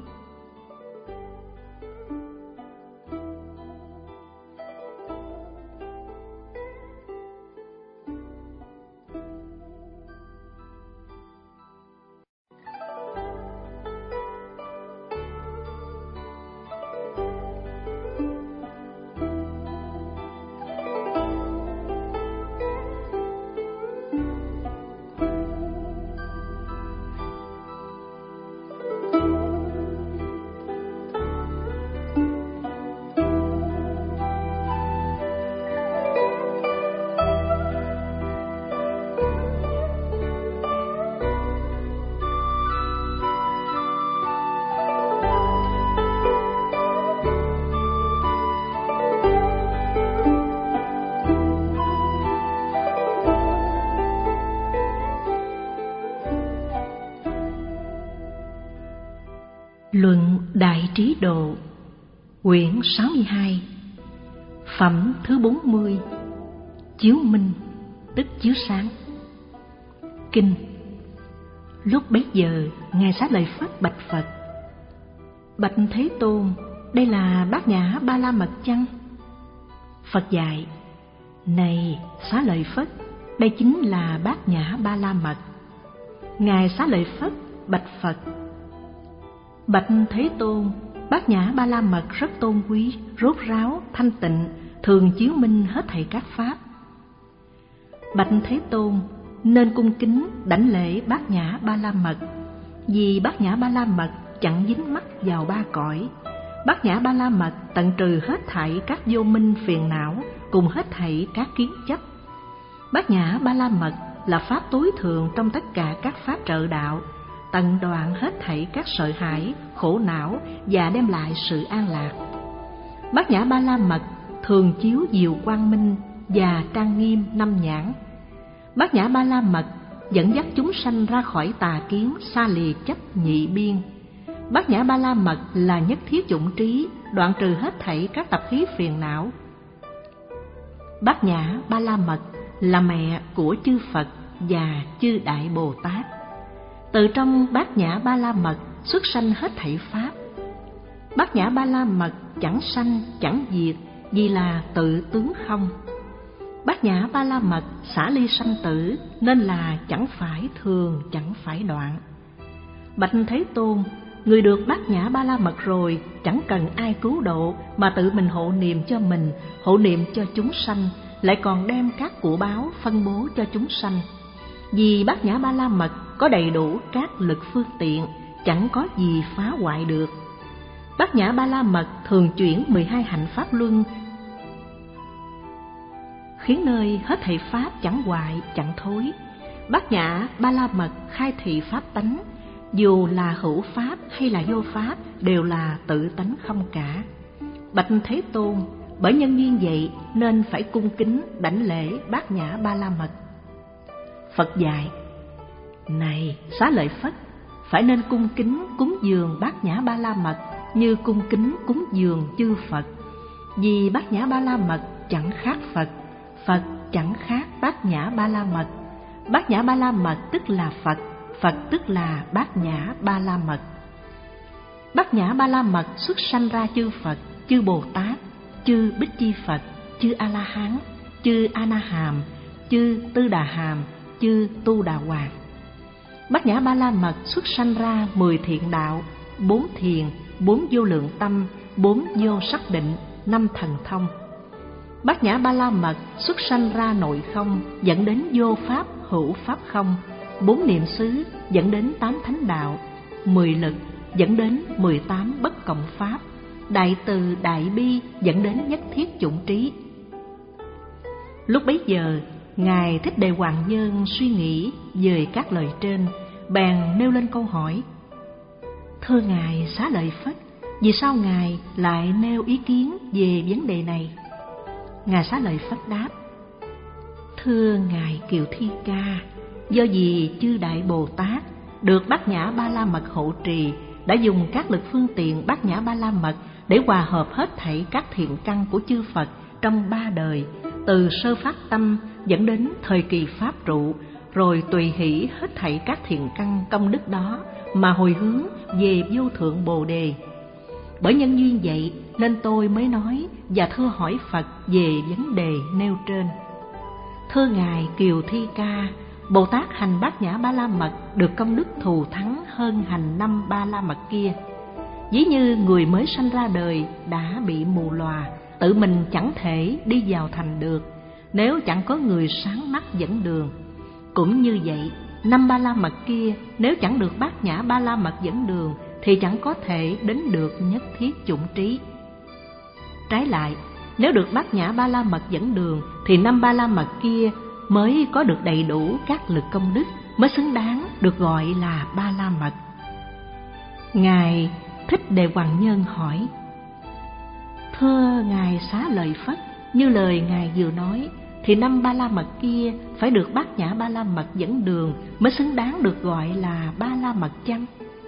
Luận Đại Trí Độ, quyển sáu mươi hai, phẩm thứ bốn mươi, chiếu minh, tức chiếu sáng. Kinh. Lúc bấy giờ, Ngài Xá Lợi Phất bạch Phật: Bạch Thế Tôn, đây là Bát Nhã Ba La Mật chăng? Phật dạy: Này Xá Lợi Phất, đây chính là Bát Nhã Ba La Mật. Ngài Xá Lợi Phất bạch Phật: Bạch Thế Tôn, Bát Nhã Ba La Mật rất tôn quý, rốt ráo, thanh tịnh, thường chiếu minh hết thảy các pháp. Bạch Thế Tôn, nên cung kính đảnh lễ Bát Nhã Ba La Mật, vì Bát Nhã Ba La Mật chẳng dính mắc vào ba cõi. Bát Nhã Ba La Mật tận trừ hết thảy các vô minh phiền não, cùng hết thảy các kiến chấp. Bát Nhã Ba La Mật là pháp tối thượng trong tất cả các pháp trợ đạo, tận đoạn hết thảy các sợ hãi, khổ não và đem lại sự an lạc. Bát Nhã Ba La Mật thường chiếu diệu quang minh và trang nghiêm năm nhãn. Bát Nhã Ba La Mật dẫn dắt chúng sanh ra khỏi tà kiến, xa lìa chấp nhị biên. Bát Nhã Ba La Mật là nhất thiết dụng trí, đoạn trừ hết thảy các tập khí phiền não. Bát Nhã Ba La Mật là mẹ của chư Phật và chư Đại Bồ Tát. Từ trong Bát Nhã Ba La Mật xuất sanh hết thảy pháp. Bát Nhã Ba La Mật chẳng sanh chẳng diệt, vì là tự tướng không. Bát Nhã Ba La Mật xả ly sanh tử, nên là chẳng phải thường, chẳng phải đoạn. Bạch Thế Tôn, người được Bát Nhã Ba La Mật rồi, chẳng cần ai cứu độ, mà tự mình hộ niệm cho mình, hộ niệm cho chúng sanh, lại còn đem các của báo phân bố cho chúng sanh. Vì Bát Nhã Ba La Mật có đầy đủ các lực phương tiện, chẳng có gì phá hoại được. Bát Nhã Ba La Mật thường chuyển mười hai hạnh pháp luân, khiến nơi hết thảy pháp chẳng hoại chẳng thối. Bát Nhã Ba La Mật khai thị pháp tánh, dù là hữu pháp hay là vô pháp đều là tự tánh không cả. Bạch Thế Tôn, bởi nhân duyên vậy nên phải cung kính đảnh lễ Bát Nhã Ba La Mật. Phật dạy: Này Xá Lợi Phất, phải nên cung kính cúng dường Bát Nhã Ba La Mật như cung kính cúng dường chư Phật. Vì Bát Nhã Ba La Mật chẳng khác Phật, Phật chẳng khác Bát Nhã Ba La Mật. Bát Nhã Ba La Mật tức là Phật, Phật tức là Bát Nhã Ba La Mật. Bát Nhã Ba La Mật xuất sanh ra chư Phật, chư Bồ Tát, chư Bích Chi Phật, chư A La Hán, chư A Na Hàm, chư Tư Đà Hàm, chư Tu Đà Hoàng. Bát Nhã Ba La Mật xuất sanh ra mười thiện đạo, bốn thiền, bốn vô lượng tâm, bốn vô sắc định, năm thần thông. Bát Nhã Ba La Mật xuất sanh ra nội không, dẫn đến vô pháp hữu pháp không, bốn niệm xứ dẫn đến tám thánh đạo, mười lực dẫn đến mười tám bất cộng pháp, đại từ đại bi dẫn đến nhất thiết chủng trí. Lúc bấy giờ, Ngài Thích Đề Hoàng Nhân suy nghĩ về các lời trên, bèn nêu lên câu hỏi: Thưa Ngài Xá Lợi Phất, vì sao Ngài lại nêu ý kiến về vấn đề này? Ngài Xá Lợi Phất đáp: Thưa Ngài Kiều Thi Ca, do vì chư Đại Bồ Tát được Bát Nhã Ba La Mật hộ trì, đã dùng các lực phương tiện Bát Nhã Ba La Mật để hòa hợp hết thảy các thiện căn của chư Phật trong ba đời, từ sơ phát tâm dẫn đến thời kỳ pháp trụ, rồi tùy hỷ hết thảy các thiện căn công đức đó mà hồi hướng về vô thượng Bồ Đề. Bởi nhân duyên vậy nên tôi mới nói và thưa hỏi Phật về vấn đề nêu trên. Thưa Ngài Kiều Thi Ca, Bồ Tát hành Bát Nhã Ba La Mật được công đức thù thắng hơn hành năm Ba La Mật kia. Ví như người mới sanh ra đời đã bị mù lòa, tự mình chẳng thể đi vào thành được, nếu chẳng có người sáng mắt dẫn đường. Cũng như vậy, năm Ba La Mật kia nếu chẳng được Bát Nhã Ba La Mật dẫn đường thì chẳng có thể đến được nhất thiết chủng trí. Trái lại, nếu được Bát Nhã Ba La Mật dẫn đường thì năm Ba La Mật kia mới có được đầy đủ các lực công đức, mới xứng đáng được gọi là Ba La Mật. Ngài Thích Đề Hoàng Nhân hỏi: Thưa Ngài Xá Lợi Phất, như lời Ngài vừa nói thì năm Ba La Mật kia phải được Bát Nhã Ba La Mật dẫn đường mới xứng đáng được gọi là Ba La Mật chăng?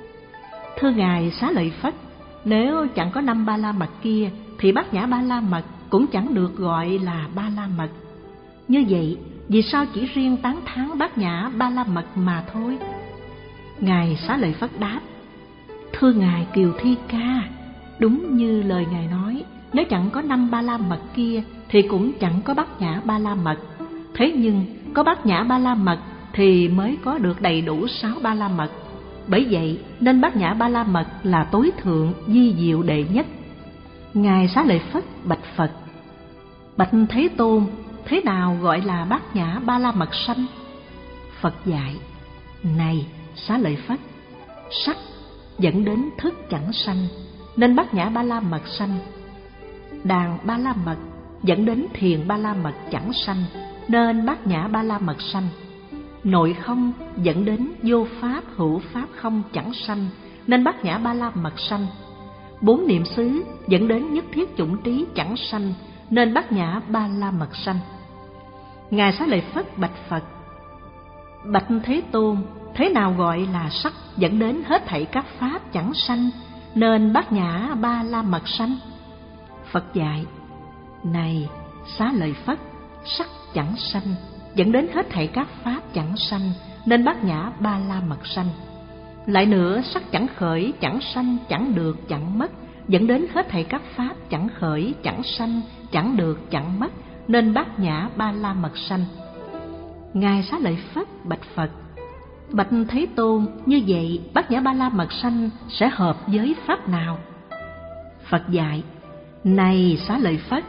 Thưa Ngài Xá Lợi Phất, nếu chẳng có năm Ba La Mật kia thì Bát Nhã Ba La Mật cũng chẳng được gọi là Ba La Mật. Như vậy, vì sao chỉ riêng tán thán Bát Nhã Ba La Mật mà thôi? Ngài Xá Lợi Phất đáp: Thưa Ngài Kiều Thi Ca, đúng như lời Ngài nói, nếu chẳng có năm Ba La Mật kia thì cũng chẳng có Bát Nhã Ba La Mật. Thế nhưng có Bát Nhã Ba La Mật thì mới có được đầy đủ sáu Ba La Mật. Bởi vậy nên Bát Nhã Ba La Mật là tối thượng vi diệu đệ nhất. Ngài Xá Lợi Phất bạch Phật: Bạch Thế Tôn, thế nào gọi là Bát Nhã Ba La Mật sanh? Phật dạy: Này Xá Lợi Phất, sắc dẫn đến thức chẳng sanh, nên Bát Nhã Ba La Mật sanh. Đàn Ba La Mật dẫn đến thiền Ba La Mật chẳng sanh, nên Bát Nhã Ba La Mật sanh. Nội không dẫn đến vô pháp hữu pháp không chẳng sanh, nên Bát Nhã Ba La Mật sanh. Bốn niệm xứ dẫn đến nhất thiết chủng trí chẳng sanh, nên Bát Nhã Ba La Mật sanh. Ngài Xá Lợi Phất bạch Phật: Bạch Thế Tôn, thế nào gọi là sắc dẫn đến hết thảy các pháp chẳng sanh, nên Bát Nhã Ba La Mật sanh? Phật dạy: Này Xá Lợi Phất, sắc chẳng sanh dẫn đến hết thảy các pháp chẳng sanh, nên Bát Nhã Ba La Mật sanh. Lại nữa, sắc chẳng khởi, chẳng sanh, chẳng được, chẳng mất, dẫn đến hết thảy các pháp chẳng khởi, chẳng sanh, chẳng được, chẳng mất, nên Bát Nhã Ba La Mật sanh. Ngài Xá Lợi Phất bạch Phật: Bạch Thế Tôn, như vậy Bát Nhã Ba La Mật sanh sẽ hợp với pháp nào? Phật dạy: Này Xá Lợi Phất,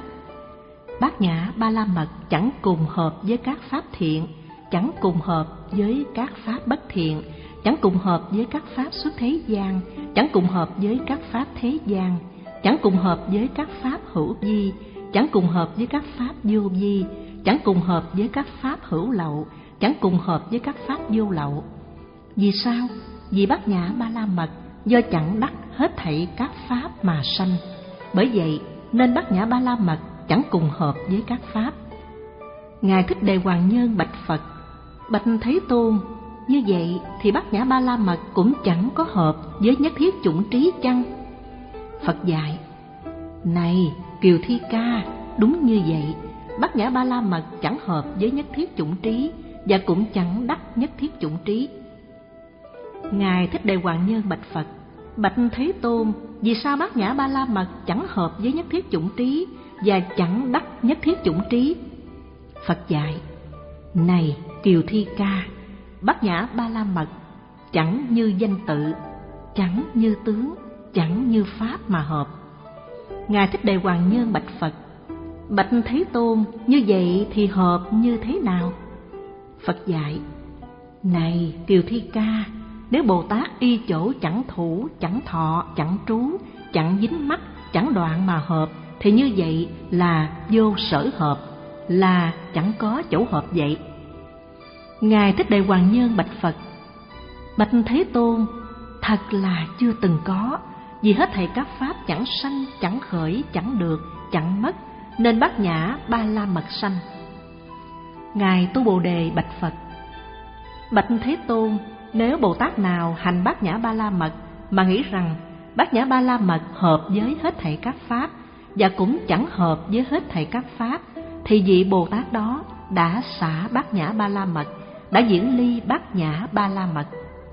Bát Nhã Ba La Mật chẳng cùng hợp với các pháp thiện, chẳng cùng hợp với các pháp bất thiện, chẳng cùng hợp với các pháp xuất thế gian, chẳng cùng hợp với các pháp thế gian, chẳng cùng hợp với các pháp hữu vi, chẳng cùng hợp với các pháp vô vi, chẳng cùng hợp với các pháp hữu lậu, chẳng cùng hợp với các pháp vô lậu. Vì sao? Vì Bát Nhã Ba La Mật do chẳng đắc hết thảy các pháp mà sanh. Bởi vậy nên Bát Nhã Ba La Mật chẳng cùng hợp với các pháp. Ngài Thích Đề Hoàng Nhân bạch Phật: Bạch Thế Tôn, như vậy thì Bát Nhã Ba La Mật cũng chẳng có hợp với nhất thiết chủng trí chăng? Phật dạy: Này Kiều Thi Ca, đúng như vậy. Bát Nhã Ba La Mật chẳng hợp với nhất thiết chủng trí, và cũng chẳng đắc nhất thiết chủng trí. Ngài Thích Đề Hoàng Nhân bạch Phật: Bạch Thế Tôn, vì sao Bát Nhã Ba La Mật chẳng hợp với nhất thiết chủng trí và chẳng đắc nhất thiết chủng trí? Phật dạy: Này Kiều Thi Ca, Bát Nhã Ba La Mật chẳng như danh tự, chẳng như tướng, chẳng như pháp mà hợp. Ngài Thích Đề Hoàng Nhân bạch Phật: Bạch Thế Tôn, như vậy thì hợp như thế nào? Phật dạy: Này Kiều Thi Ca, nếu Bồ Tát y chỗ chẳng thủ, chẳng thọ, chẳng trú, chẳng dính mắc, chẳng đoạn mà hợp, thì như vậy là vô sở hợp, là chẳng có chỗ hợp vậy. Ngài Thích Đề Hoàng Nhân bạch Phật: Bạch Thế Tôn, thật là chưa từng có, vì hết thảy các pháp chẳng sanh, chẳng khởi, chẳng được, chẳng mất, nên Bát Nhã Ba La Mật sanh. Ngài Tu Bồ Đề bạch Phật: Bạch Thế Tôn, nếu Bồ Tát nào hành Bát Nhã Ba La Mật mà nghĩ rằng Bát Nhã Ba La Mật hợp với hết thảy các pháp và cũng chẳng hợp với hết thảy các pháp, thì vị Bồ Tát đó đã xả Bát Nhã Ba La Mật, đã diễn ly Bát Nhã Ba La Mật.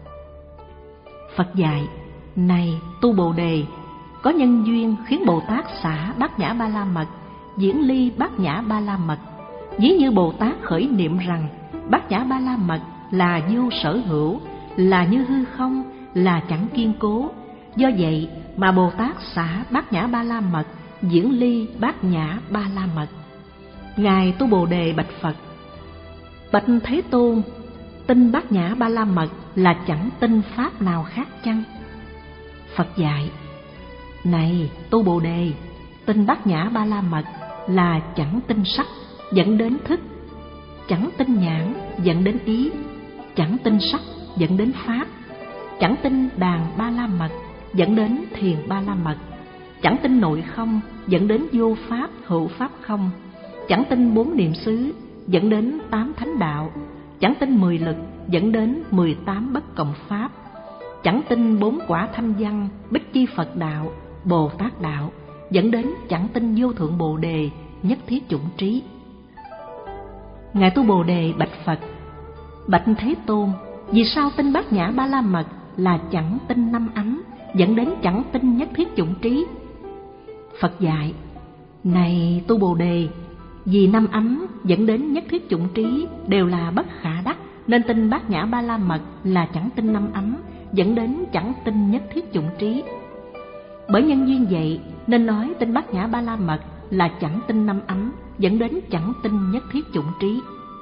Phật dạy: Này Tu Bồ Đề, có nhân duyên khiến Bồ Tát xả Bát Nhã Ba La Mật, diễn ly Bát Nhã Ba La Mật. Ví như Bồ Tát khởi niệm rằng Bát Nhã Ba La Mật là vô sở hữu, là như hư không, là chẳng kiên cố. Do vậy mà Bồ Tát xả Bát Nhã Ba La Mật, diễn ly Bát Nhã Ba La Mật. Ngài Tu Bồ Đề bạch Phật: Bạch Thế Tôn, tin Bát Nhã Ba La Mật là chẳng tin pháp nào khác chăng? Phật dạy: Này Tu Bồ Đề, tin Bát Nhã Ba La Mật là chẳng tin sắc dẫn đến thức, chẳng tin nhãn dẫn đến ý, chẳng tin sắc dẫn đến pháp, chẳng tin đàn Ba La Mật dẫn đến thiền Ba La Mật, chẳng tin nội không dẫn đến vô pháp hữu pháp không, chẳng tin bốn niệm xứ dẫn đến tám thánh đạo, chẳng tin mười lực dẫn đến mười tám bất cộng pháp, chẳng tin bốn quả thanh văn bích chi Phật đạo, Bồ Tát đạo, dẫn đến chẳng tin vô thượng Bồ Đề nhất thiết chủng trí. Ngài Tu Bồ Đề bạch Phật: Bạch Thế Tôn, vì sao tin Bát Nhã Ba La Mật là chẳng tin năm ấm, dẫn đến chẳng tin nhất thiết chủng trí? Phật dạy: Này Tu Bồ Đề, vì năm ấm dẫn đến nhất thiết chủng trí đều là bất khả đắc, nên tin Bát Nhã Ba La Mật là chẳng tin năm ấm, dẫn đến chẳng tin nhất thiết chủng trí. Bởi nhân duyên vậy nên nói tin Bát Nhã Ba La Mật là chẳng tin năm ấm, dẫn đến chẳng tin nhất thiết chủng trí.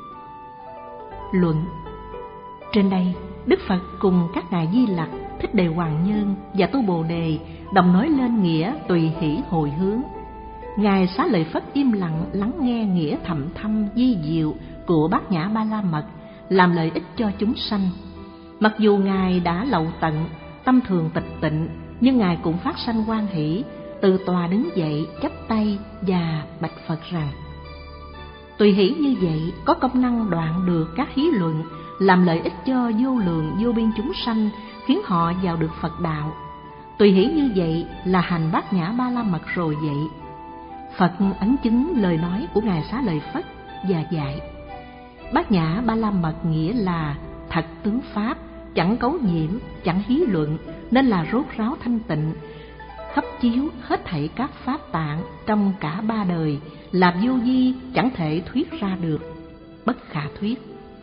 Luận: Trên đây Đức Phật cùng các ngài Di Lặc, Thích Đề Hoàng Nhân và Tu Bồ Đề đồng nói lên nghĩa tùy hỷ hồi hướng. Ngài Xá Lợi Phất im lặng lắng nghe nghĩa thầm thâm vi diệu của Bát Nhã Ba La Mật, làm lợi ích cho chúng sanh. Mặc dù ngài đã lậu tận, tâm thường tịch tịnh, nhưng ngài cũng phát sanh hoan hỷ, từ tòa đứng dậy chắp tay và bạch Phật rằng: Tùy hỷ như vậy có công năng đoạn được các hí luận, làm lợi ích cho vô lượng vô biên chúng sanh, khiến họ vào được Phật đạo. Tùy hỷ như vậy là hành Bát Nhã Ba La Mật rồi vậy. Phật ấn chứng lời nói của ngài Xá Lợi Phất và dạy: Bát Nhã Ba La Mật nghĩa là thật tướng pháp, chẳng cấu nhiễm, chẳng hí luận, nên là rốt ráo thanh tịnh, khắp chiếu hết thảy các pháp tạng trong cả ba đời, là vô vi, chẳng thể thuyết ra được, bất khả thuyết.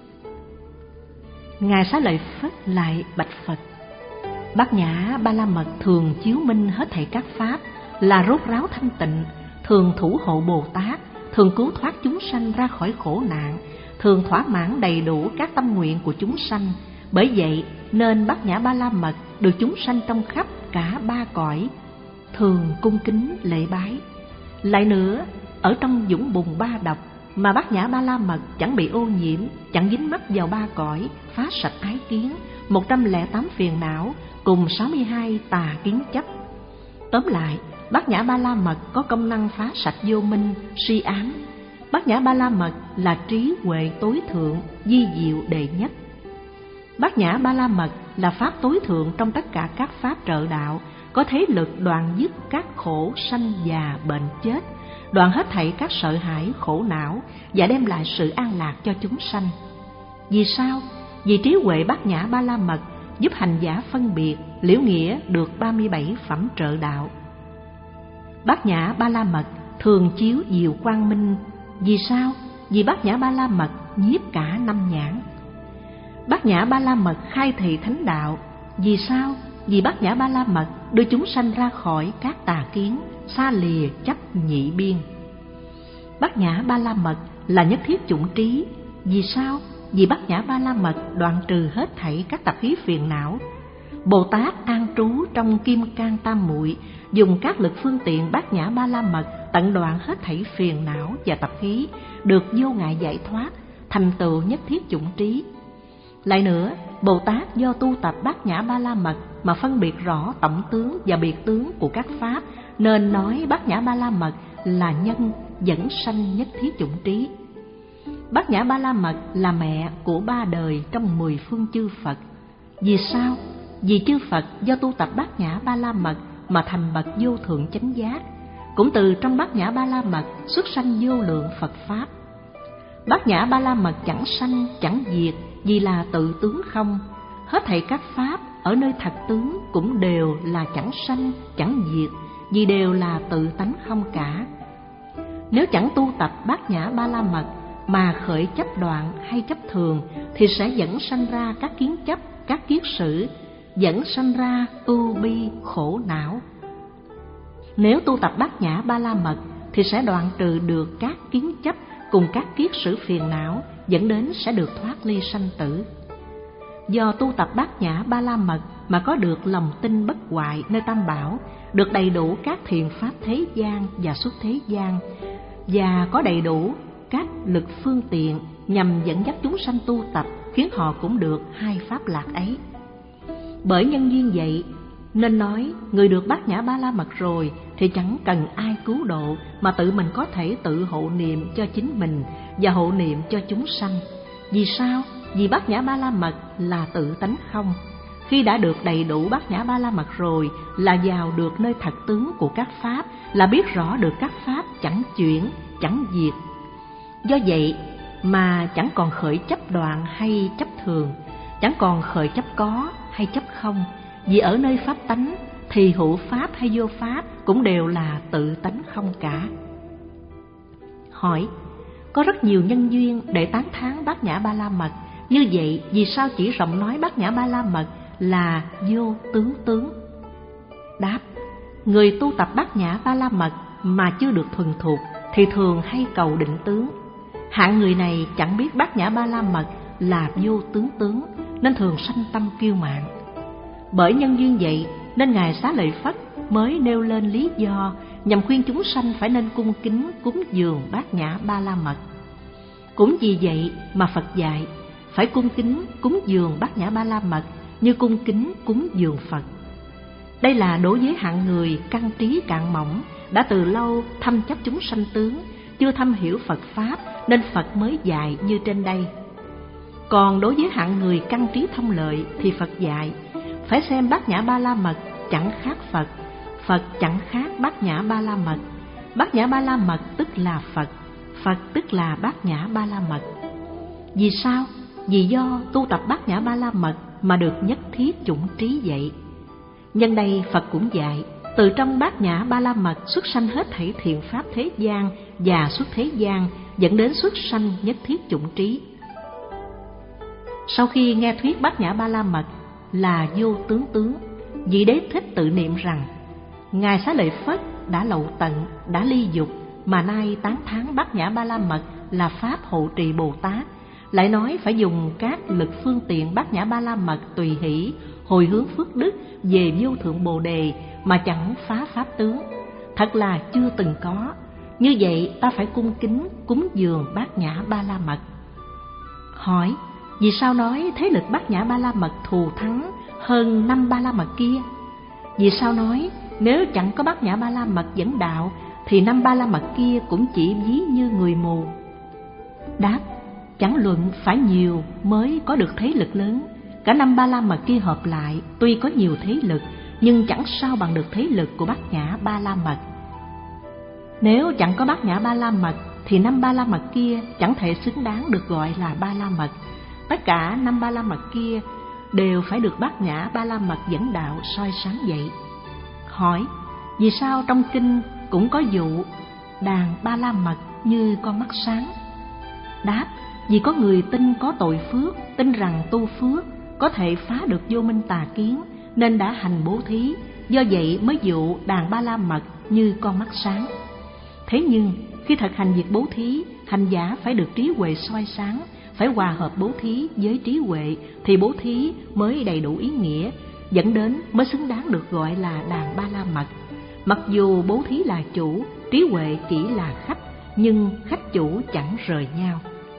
Ngài Xá Lợi Phất lại bạch Phật: Bát Nhã Ba La Mật thường chiếu minh hết thảy các pháp, là rốt ráo thanh tịnh, thường thủ hộ Bồ Tát, thường cứu thoát chúng sanh ra khỏi khổ nạn, thường thỏa mãn đầy đủ các tâm nguyện của chúng sanh. Bởi vậy nên Bát Nhã Ba La Mật được chúng sanh trong khắp cả ba cõi thường cung kính lễ bái. Lại nữa, ở trong dũng bùn ba độc mà Bát Nhã Ba La Mật chẳng bị ô nhiễm, chẳng dính mắc vào ba cõi, phá sạch ái kiến, một trăm lẻ tám phiền não cùng sáu mươi hai tà kiến chấp. Tóm lại, Bát Nhã Ba La Mật có công năng phá sạch vô minh, si ám, Bát Nhã Ba La Mật là trí huệ tối thượng, vi diệu đệ nhất. Bát Nhã Ba La Mật là pháp tối thượng trong tất cả các pháp trợ đạo, có thế lực đoạn dứt các khổ sanh già bệnh chết, đoạn hết thảy các sợ hãi khổ não và đem lại sự an lạc cho chúng sanh. Vì sao? Vì trí huệ Bát Nhã Ba La Mật giúp hành giả phân biệt liễu nghĩa được ba mươi bảy phẩm trợ đạo. Bát Nhã Ba La Mật thường chiếu diệu quang minh. Vì sao? Vì Bát Nhã Ba La Mật nhiếp cả năm nhãn. Bát Nhã Ba La Mật khai thị thánh đạo. Vì sao? Vì Bát Nhã Ba La Mật đưa chúng sanh ra khỏi các tà kiến, xa lìa chấp nhị biên. Bát Nhã Ba La Mật là nhất thiết chủng trí. Vì sao? Vì Bát Nhã Ba La Mật đoạn trừ hết thảy các tập khí phiền não. Bồ Tát an trú trong Kim Cang Tam Muội, dùng các lực phương tiện Bát Nhã Ba La Mật tận đoạn hết thảy phiền não và tập khí, được vô ngại giải thoát, thành tựu nhất thiết chủng trí. Lại nữa, Bồ Tát do tu tập Bát Nhã Ba La Mật mà phân biệt rõ tổng tướng và biệt tướng của các pháp, nên nói Bát Nhã Ba La Mật là nhân dẫn sanh nhất thiết chủng trí. Bát Nhã Ba La Mật là mẹ của ba đời trong mười phương chư Phật. Vì sao? Vì chư Phật do tu tập Bát Nhã Ba La Mật mà thành bậc vô thượng chánh giác, cũng từ trong Bát Nhã Ba La Mật xuất sanh vô lượng Phật pháp. Bát Nhã Ba La Mật chẳng sanh chẳng diệt, vì là tự tướng không. Hết thảy các pháp ở nơi thật tướng cũng đều là chẳng sanh chẳng diệt, vì đều là tự tánh không cả. Nếu chẳng tu tập Bát Nhã Ba La Mật mà khởi chấp đoạn hay chấp thường, thì sẽ dẫn sanh ra các kiến chấp, các kiết sử, dẫn sanh ra ưu bi khổ não. Nếu tu tập Bát Nhã Ba La Mật thì sẽ đoạn trừ được các kiến chấp cùng các kiết sử phiền não, dẫn đến sẽ được thoát ly sanh tử. Do tu tập Bát Nhã Ba La Mật mà có được lòng tin bất hoại nơi Tam Bảo, được đầy đủ các thiện pháp thế gian và xuất thế gian, và có đầy đủ các lực phương tiện nhằm dẫn dắt chúng sanh tu tập, khiến họ cũng được hai pháp lạc ấy. Bởi nhân duyên vậy nên nói, người được Bát Nhã Ba La Mật rồi thì chẳng cần ai cứu độ, mà tự mình có thể tự hộ niệm cho chính mình và hộ niệm cho chúng sanh. Vì sao? Vì Bát Nhã Ba La Mật là tự tánh không. Khi đã được đầy đủ Bát Nhã Ba La Mật rồi là vào được nơi thật tướng của các pháp, là biết rõ được các pháp chẳng chuyển, chẳng diệt. Do vậy mà chẳng còn khởi chấp đoạn hay chấp thường, chẳng còn khởi chấp có hay chấp không. Vì ở nơi pháp tánh thì hữu pháp hay vô pháp cũng đều là tự tánh không cả. Hỏi: có rất nhiều nhân duyên để tán thán Bát Nhã Ba La Mật, như vậy vì sao chỉ rộng nói Bát Nhã Ba La Mật là vô tướng tướng? Đáp: người tu tập Bát Nhã Ba La Mật mà chưa được thuần thục thì thường hay cầu định tướng. Hạng người này chẳng biết Bát Nhã Ba La Mật là vô tướng tướng, nên thường sanh tâm kiêu mạn. Bởi nhân duyên vậy nên Ngài Xá Lợi Phất mới nêu lên lý do nhằm khuyên chúng sanh phải nên cung kính cúng dường Bát Nhã Ba La Mật. Cũng vì vậy mà Phật dạy phải cung kính cúng dường Bát Nhã Ba La Mật như cung kính cúng dường Phật. Đây là đối với hạng người căn trí cạn mỏng, đã từ lâu thâm chấp chúng sanh tướng, chưa thâm hiểu Phật Pháp, nên Phật mới dạy như trên đây. Còn đối với hạng người căn trí thông lợi thì Phật dạy phải xem Bát Nhã Ba La Mật chẳng khác Phật, Phật chẳng khác Bát Nhã Ba La Mật. Bát Nhã Ba La Mật tức là Phật, Phật tức là Bát Nhã Ba La Mật. Vì sao? Vì do tu tập Bát Nhã Ba La Mật mà được nhất thiết chủng trí vậy. Nhân đây Phật cũng dạy từ trong Bát Nhã Ba La Mật xuất sanh hết thảy thiện pháp thế gian và xuất thế gian, dẫn đến xuất sanh nhất thiết chủng trí. Sau khi nghe thuyết Bát Nhã Ba La Mật là vô tướng tướng, vị Đế Thích tự niệm rằng Ngài Xá Lợi Phất đã lậu tận, đã ly dục, mà nay tán thán Bát Nhã Ba La Mật là pháp hộ trì Bồ Tát, lại nói phải dùng các lực phương tiện Bát Nhã Ba La Mật tùy hỷ hồi hướng phước đức về vô thượng Bồ Đề mà chẳng phá pháp tướng, thật là chưa từng có. Như vậy ta phải cung kính cúng dường Bát Nhã Ba La Mật. Hỏi: vì sao nói thế lực Bát Nhã Ba La Mật thù thắng hơn năm Ba La Mật kia? Vì sao nói nếu chẳng có Bát Nhã Ba La Mật dẫn đạo thì năm Ba La Mật kia cũng chỉ ví như người mù? Đáp: chẳng luận phải nhiều mới có được thế lực lớn. Cả năm Ba La Mật kia hợp lại tuy có nhiều thế lực, nhưng chẳng sao bằng được thế lực của Bát Nhã Ba La Mật. Nếu chẳng có Bát Nhã Ba La Mật thì năm Ba La Mật kia chẳng thể xứng đáng được gọi là Ba La Mật. Tất cả năm Ba La Mật kia đều phải được Bát Nhã Ba La Mật dẫn đạo soi sáng dậy. Hỏi: vì sao trong kinh cũng có dụ đàn Ba La Mật như con mắt sáng? Đáp: vì có người tin có tội phước, tin rằng tu phước có thể phá được vô minh tà kiến, nên đã hành bố thí, do vậy mới dụ đàn Ba La Mật như con mắt sáng. Thế nhưng khi thực hành việc bố thí, hành giả phải được trí huệ soi sáng, phải hòa hợp bố thí với trí huệ thì bố thí mới đầy đủ ý nghĩa, dẫn đến mới xứng đáng được gọi là đàn Ba La Mật. Mặc dù bố thí là chủ, trí huệ chỉ là khách, nhưng khách chủ chẳng rời nhau.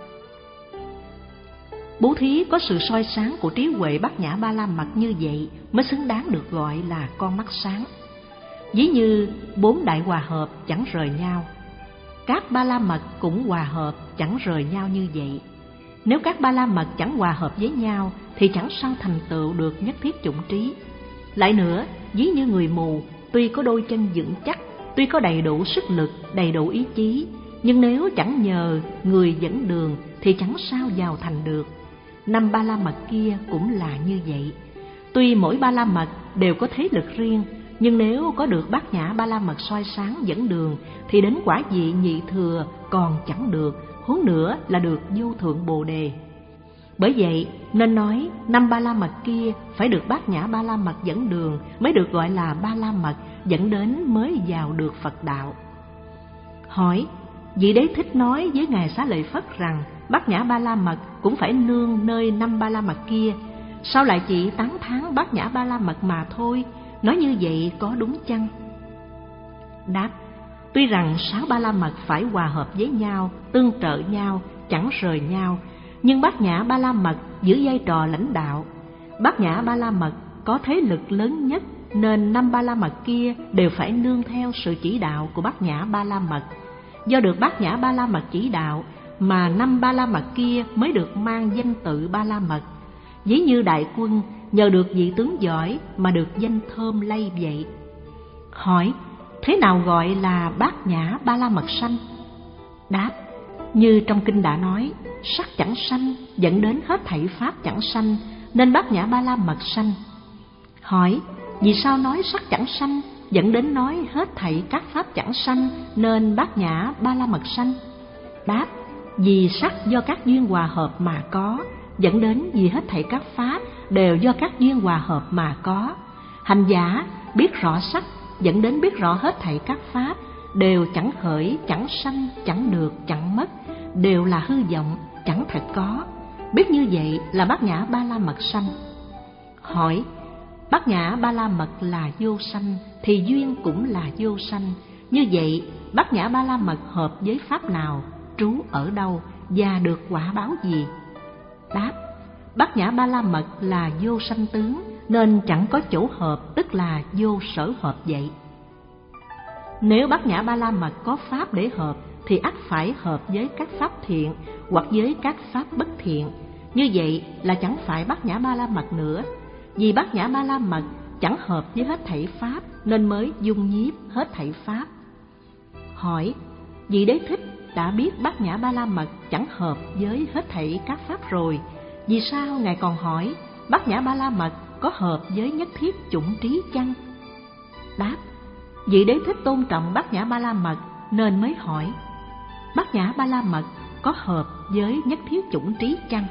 Bố thí có sự soi sáng của trí huệ Bát Nhã Ba La Mật như vậy mới xứng đáng được gọi là con mắt sáng. Ví như bốn đại hòa hợp chẳng rời nhau, các Ba La Mật cũng hòa hợp chẳng rời nhau như vậy. Nếu các Ba La Mật chẳng hòa hợp với nhau thì chẳng sao thành tựu được nhất thiết chủng trí. Lại nữa, ví như người mù, tuy có đôi chân vững chắc, tuy có đầy đủ sức lực, đầy đủ ý chí, nhưng nếu chẳng nhờ người dẫn đường thì chẳng sao vào thành được. Năm Ba La Mật kia cũng là như vậy. Tuy mỗi Ba La Mật đều có thế lực riêng, nhưng nếu có được Bát Nhã Ba La Mật soi sáng dẫn đường thì đến quả vị nhị thừa còn chẳng được, huống nữa là được vô thượng Bồ Đề. Bởi vậy nên nói năm Ba La Mật kia phải được Bát Nhã Ba La Mật dẫn đường mới được gọi là Ba La Mật, dẫn đến mới vào được Phật đạo. Hỏi: vị Đế Thích nói với ngài Xá Lợi Phất rằng Bát Nhã Ba La Mật cũng phải nương nơi năm Ba La Mật kia, sao lại chỉ tán thán Bát Nhã Ba La Mật mà thôi? Nói như vậy có đúng chăng? Đáp: tuy rằng sáu Ba La Mật phải hòa hợp với nhau, tương trợ nhau, chẳng rời nhau, nhưng Bát Nhã Ba La Mật giữ vai trò lãnh đạo. Bát Nhã Ba La Mật có thế lực lớn nhất, nên năm Ba La Mật kia đều phải nương theo sự chỉ đạo của Bát Nhã Ba La Mật. Do được Bát Nhã Ba La Mật chỉ đạo mà năm Ba La Mật kia mới được mang danh tự Ba La Mật. Ví như đại quân nhờ được vị tướng giỏi mà được danh thơm lây vậy. Hỏi: thế nào gọi là Bát Nhã Ba La Mật sanh? Đáp: như trong kinh đã nói, sắc chẳng sanh dẫn đến hết thảy pháp chẳng sanh, nên Bát Nhã Ba La Mật sanh. Hỏi: vì sao nói sắc chẳng sanh dẫn đến nói hết thảy các pháp chẳng sanh, nên Bát Nhã Ba La Mật sanh? Đáp: vì sắc do các duyên hòa hợp mà có, dẫn đến vì hết thảy các pháp đều do các duyên hòa hợp mà có. Hành giả biết rõ sắc dẫn đến biết rõ hết thảy các pháp đều chẳng khởi, chẳng sanh, chẳng được, chẳng mất, đều là hư vọng, chẳng thật có. Biết như vậy là Bát Nhã Ba La Mật sanh. Hỏi: Bát Nhã Ba La Mật là vô sanh thì duyên cũng là vô sanh. Như vậy Bát Nhã Ba La Mật hợp với pháp nào, trú ở đâu và được quả báo gì? Đáp: Bát Nhã Ba La Mật là vô sanh tướng, nên chẳng có chỗ hợp, tức là vô sở hợp vậy. Nếu Bát Nhã Ba La Mật có pháp để hợp thì ắt phải hợp với các pháp thiện hoặc với các pháp bất thiện. Như vậy là chẳng phải Bát Nhã Ba La Mật nữa. Vì Bát Nhã Ba La Mật chẳng hợp với hết thảy pháp nên mới dung nhiếp hết thảy pháp. Hỏi: vị Đế Thích đã biết Bát Nhã Ba La Mật chẳng hợp với hết thảy các pháp rồi, vì sao ngài còn hỏi Bát Nhã Ba La Mật có hợp với nhất thiết chủng trí chăng? Đáp: vị Đế Thích tôn trọng Bát Nhã Ba La Mật nên mới hỏi Bát Nhã Ba La Mật có hợp với nhất thiết chủng trí chăng?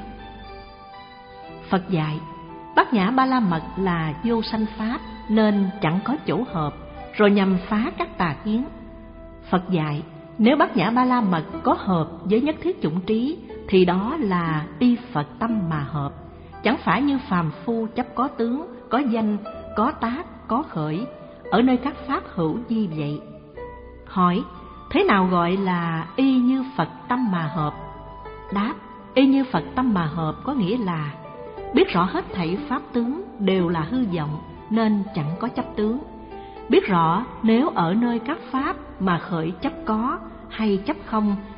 Phật dạy Bát Nhã Ba La Mật là vô sanh pháp nên chẳng có chỗ hợp, rồi nhằm phá các tà kiến. Phật dạy nếu Bát Nhã Ba La Mật có hợp với nhất thiết chủng trí thì đó là y Phật tâm mà hợp, chẳng phải như phàm phu chấp có tướng, có danh, có tác, có khởi ở nơi các pháp hữu vi vậy. Hỏi: thế nào gọi là y như Phật tâm mà hợp? Đáp: y như Phật tâm mà hợp có nghĩa là biết rõ hết thảy pháp tướng đều là hư vọng nên chẳng có chấp tướng. Biết rõ nếu ở nơi các pháp mà khởi chấp có hay chấp không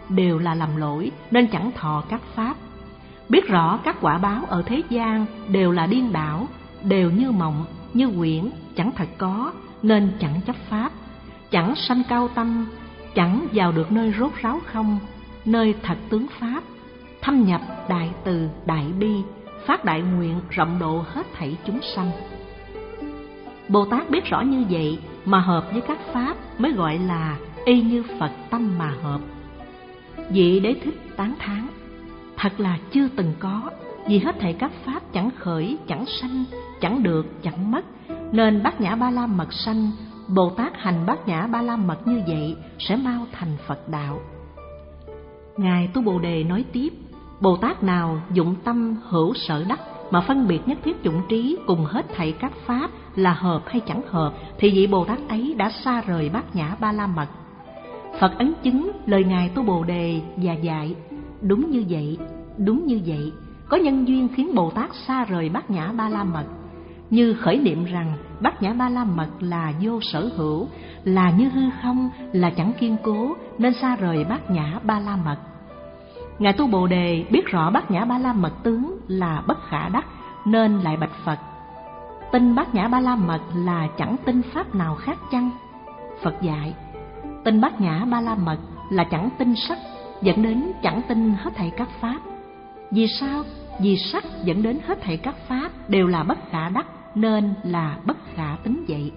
đều là lầm lỗi nên chẳng thọ các pháp. Biết rõ các quả báo ở thế gian đều là điên đảo, đều như mộng, như quyển, chẳng thật có, nên chẳng chấp pháp, chẳng sanh cao tâm, chẳng vào được nơi rốt ráo không, nơi thật tướng pháp, thâm nhập đại từ đại bi, phát đại nguyện rộng độ hết thảy chúng sanh. Bồ Tát biết rõ như vậy mà hợp với các pháp mới gọi là y như Phật tâm mà hợp. Vị Đế Thích tán thán: thật là chưa từng có, vì hết thảy các pháp chẳng khởi, chẳng sanh, chẳng được, chẳng mất, nên Bát Nhã Ba La Mật sanh. Bồ Tát hành Bát Nhã Ba La Mật như vậy sẽ mau thành Phật đạo. Ngài Tu Bồ Đề nói tiếp: Bồ Tát nào dụng tâm hữu sở đắc mà phân biệt nhất thiết dụng trí cùng hết thảy các pháp là hợp hay chẳng hợp, thì vị Bồ Tát ấy đã xa rời Bát Nhã Ba La Mật. Phật ấn chứng lời Ngài Tu Bồ Đề và dạy: đúng như vậy, đúng như vậy, có nhân duyên khiến Bồ Tát xa rời Bát Nhã Ba La Mật. Như khởi niệm rằng Bát Nhã Ba La Mật là vô sở hữu, là như hư không, là chẳng kiên cố, nên xa rời Bát Nhã Ba La Mật. Ngài Tu Bồ Đề biết rõ Bát Nhã Ba La Mật tướng là bất khả đắc, nên lại bạch Phật: tin Bát Nhã Ba La Mật là chẳng tin pháp nào khác chăng? Phật dạy: tin Bát Nhã Ba La Mật là chẳng tin sắc, dẫn đến chẳng tin hết thảy các pháp. Vì sao? Vì sắc dẫn đến hết thảy các pháp đều là bất khả đắc, nên là bất khả tín vậy.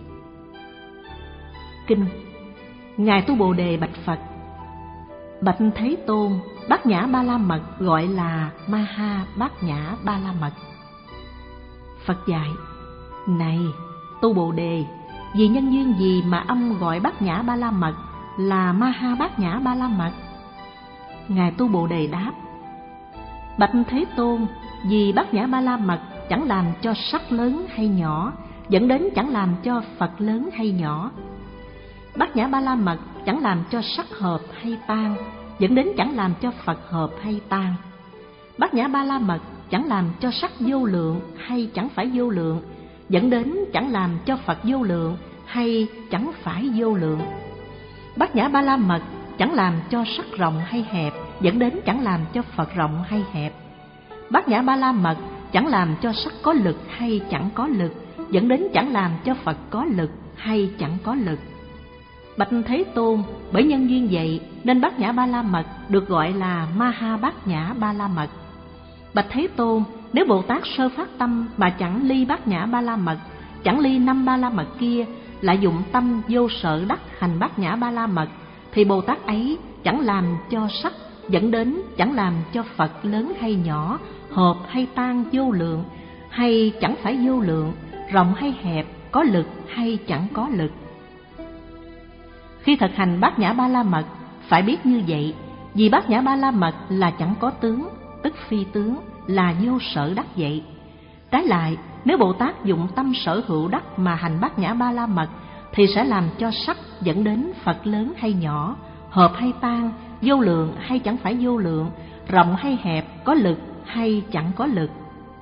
Kinh. Ngài Tu Bồ Đề bạch Phật: bạch Thế Tôn, Bát Nhã Ba La Mật gọi là Ma Ha Bát Nhã Ba La Mật. Phật dạy: này Tu Bồ Đề, vì nhân duyên gì mà ông gọi Bát Nhã Ba La Mật là Ma Ha Bát Nhã Ba La Mật? Ngài Tu Bồ Đề đáp: bạch Thế Tôn, vì Bát Nhã Ba La Mật chẳng làm cho sắc lớn hay nhỏ, dẫn đến chẳng làm cho Phật lớn hay nhỏ. Bát Nhã Ba La Mật chẳng làm cho sắc hợp hay tan, dẫn đến chẳng làm cho Phật hợp hay tan. Bát Nhã Ba La Mật chẳng làm cho sắc vô lượng hay chẳng phải vô lượng, dẫn đến chẳng làm cho Phật vô lượng hay chẳng phải vô lượng. Bát Nhã Ba La Mật chẳng làm cho sắc rộng hay hẹp, dẫn đến chẳng làm cho Phật rộng hay hẹp. Bát Nhã Ba La Mật chẳng làm cho sắc có lực hay chẳng có lực, dẫn đến chẳng làm cho Phật có lực hay chẳng có lực. Bạch Thế Tôn, bởi nhân duyên vậy nên Bát Nhã Ba La Mật được gọi là Ma Ha Bát Nhã Ba La Mật. Bạch Thế Tôn, nếu Bồ Tát sơ phát tâm mà chẳng ly Bát Nhã Ba La Mật, chẳng ly năm Ba La Mật kia, lại dụng tâm vô sở đắc hành Bát Nhã Ba La Mật, thì Bồ Tát ấy chẳng làm cho sắc, dẫn đến chẳng làm cho Phật lớn hay nhỏ, hợp hay tan vô lượng, hay chẳng phải vô lượng, rộng hay hẹp, có lực hay chẳng có lực. Khi thực hành Bát Nhã Ba La Mật, phải biết như vậy, vì Bát Nhã Ba La Mật là chẳng có tướng, tức phi tướng, là vô sở đắc vậy. Trái lại, nếu Bồ Tát dụng tâm sở hữu đắc mà hành Bát Nhã Ba La Mật, thì sẽ làm cho sắc dẫn đến Phật lớn hay nhỏ, hợp hay tan, vô lượng hay chẳng phải vô lượng, rộng hay hẹp, có lực hay chẳng có lực.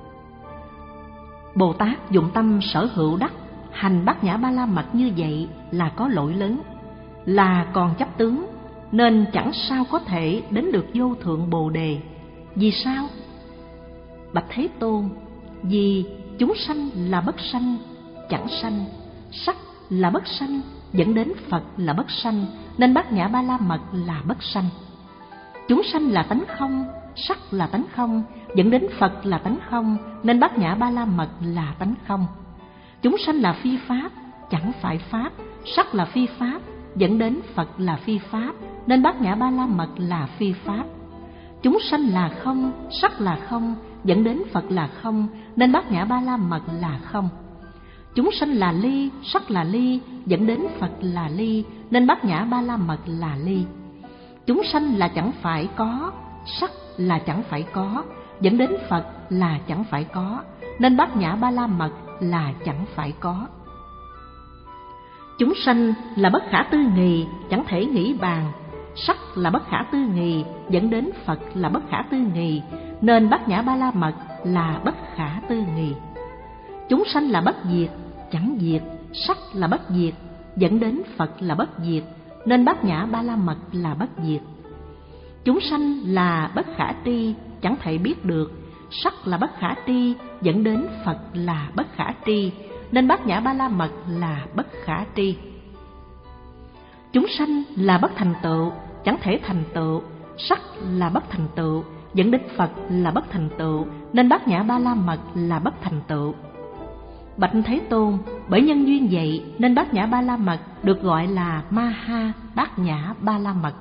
Bồ Tát dụng tâm sở hữu đắc hành Bát Nhã Ba La Mật như vậy là có lỗi lớn, là còn chấp tướng, nên chẳng sao có thể đến được vô thượng Bồ Đề. Vì sao? Bạch Thế Tôn, vì chúng sanh là bất sanh, chẳng sanh, sắc là bất sanh, dẫn đến Phật là bất sanh, nên Bát Nhã Ba La Mật là bất sanh. Chúng sanh là tánh không, sắc là tánh không, dẫn đến Phật là tánh không, nên Bát Nhã Ba La Mật là tánh không. Chúng sanh là phi pháp, chẳng phải pháp, sắc là phi pháp, dẫn đến Phật là phi pháp, nên Bát Nhã Ba La Mật là phi pháp. Chúng sanh là không, sắc là không, dẫn đến Phật là không, nên Bát Nhã Ba La Mật là không. Chúng sanh là ly, sắc là ly, dẫn đến Phật là ly, nên Bát Nhã Ba La Mật là ly. Chúng sanh là chẳng phải có, sắc là chẳng phải có, dẫn đến Phật là chẳng phải có, nên Bát Nhã Ba La Mật là chẳng phải có. Chúng sanh là bất khả tư nghì, chẳng thể nghĩ bàn, sắc là bất khả tư nghì, dẫn đến Phật là bất khả tư nghì, nên Bát Nhã Ba La Mật là bất khả tư nghì. Chúng sanh là bất diệt, chẳng diệt, sắc là bất diệt, dẫn đến Phật là bất diệt, nên Bát Nhã Ba La Mật là bất diệt. Chúng sanh là bất khả tri, chẳng thể biết được. Sắc là bất khả tri, dẫn đến Phật là bất khả tri, nên Bát Nhã Ba La Mật là bất khả tri. Chúng sanh là bất thành tựu, chẳng thể thành tựu. Sắc là bất thành tựu, dẫn đến Phật là bất thành tựu, nên Bát Nhã Ba La Mật là bất thành tựu. Bạch Thế Tôn, bởi nhân duyên vậy nên Bát Nhã Ba La Mật được gọi là Ma Ha Bát Nhã Ba La Mật.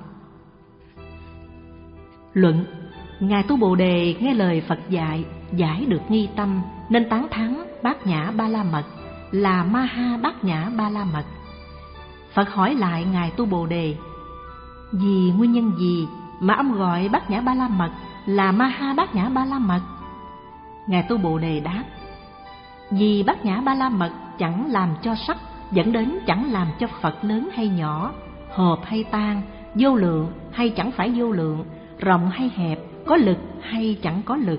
Luận: Ngài Tu Bồ Đề nghe lời Phật dạy, giải được nghi tâm, nên tán thán Bát Nhã Ba La Mật là Ma Ha Bát Nhã Ba La Mật. Phật hỏi lại Ngài Tu Bồ Đề: vì nguyên nhân gì mà ông gọi Bát Nhã Ba La Mật là Ma Ha Bát Nhã Ba La Mật? Ngài Tu Bồ Đề đáp: vì Bát Nhã Ba La Mật chẳng làm cho sắc, dẫn đến chẳng làm cho Phật lớn hay nhỏ, hợp hay tan, vô lượng hay chẳng phải vô lượng, rộng hay hẹp, có lực hay chẳng có lực.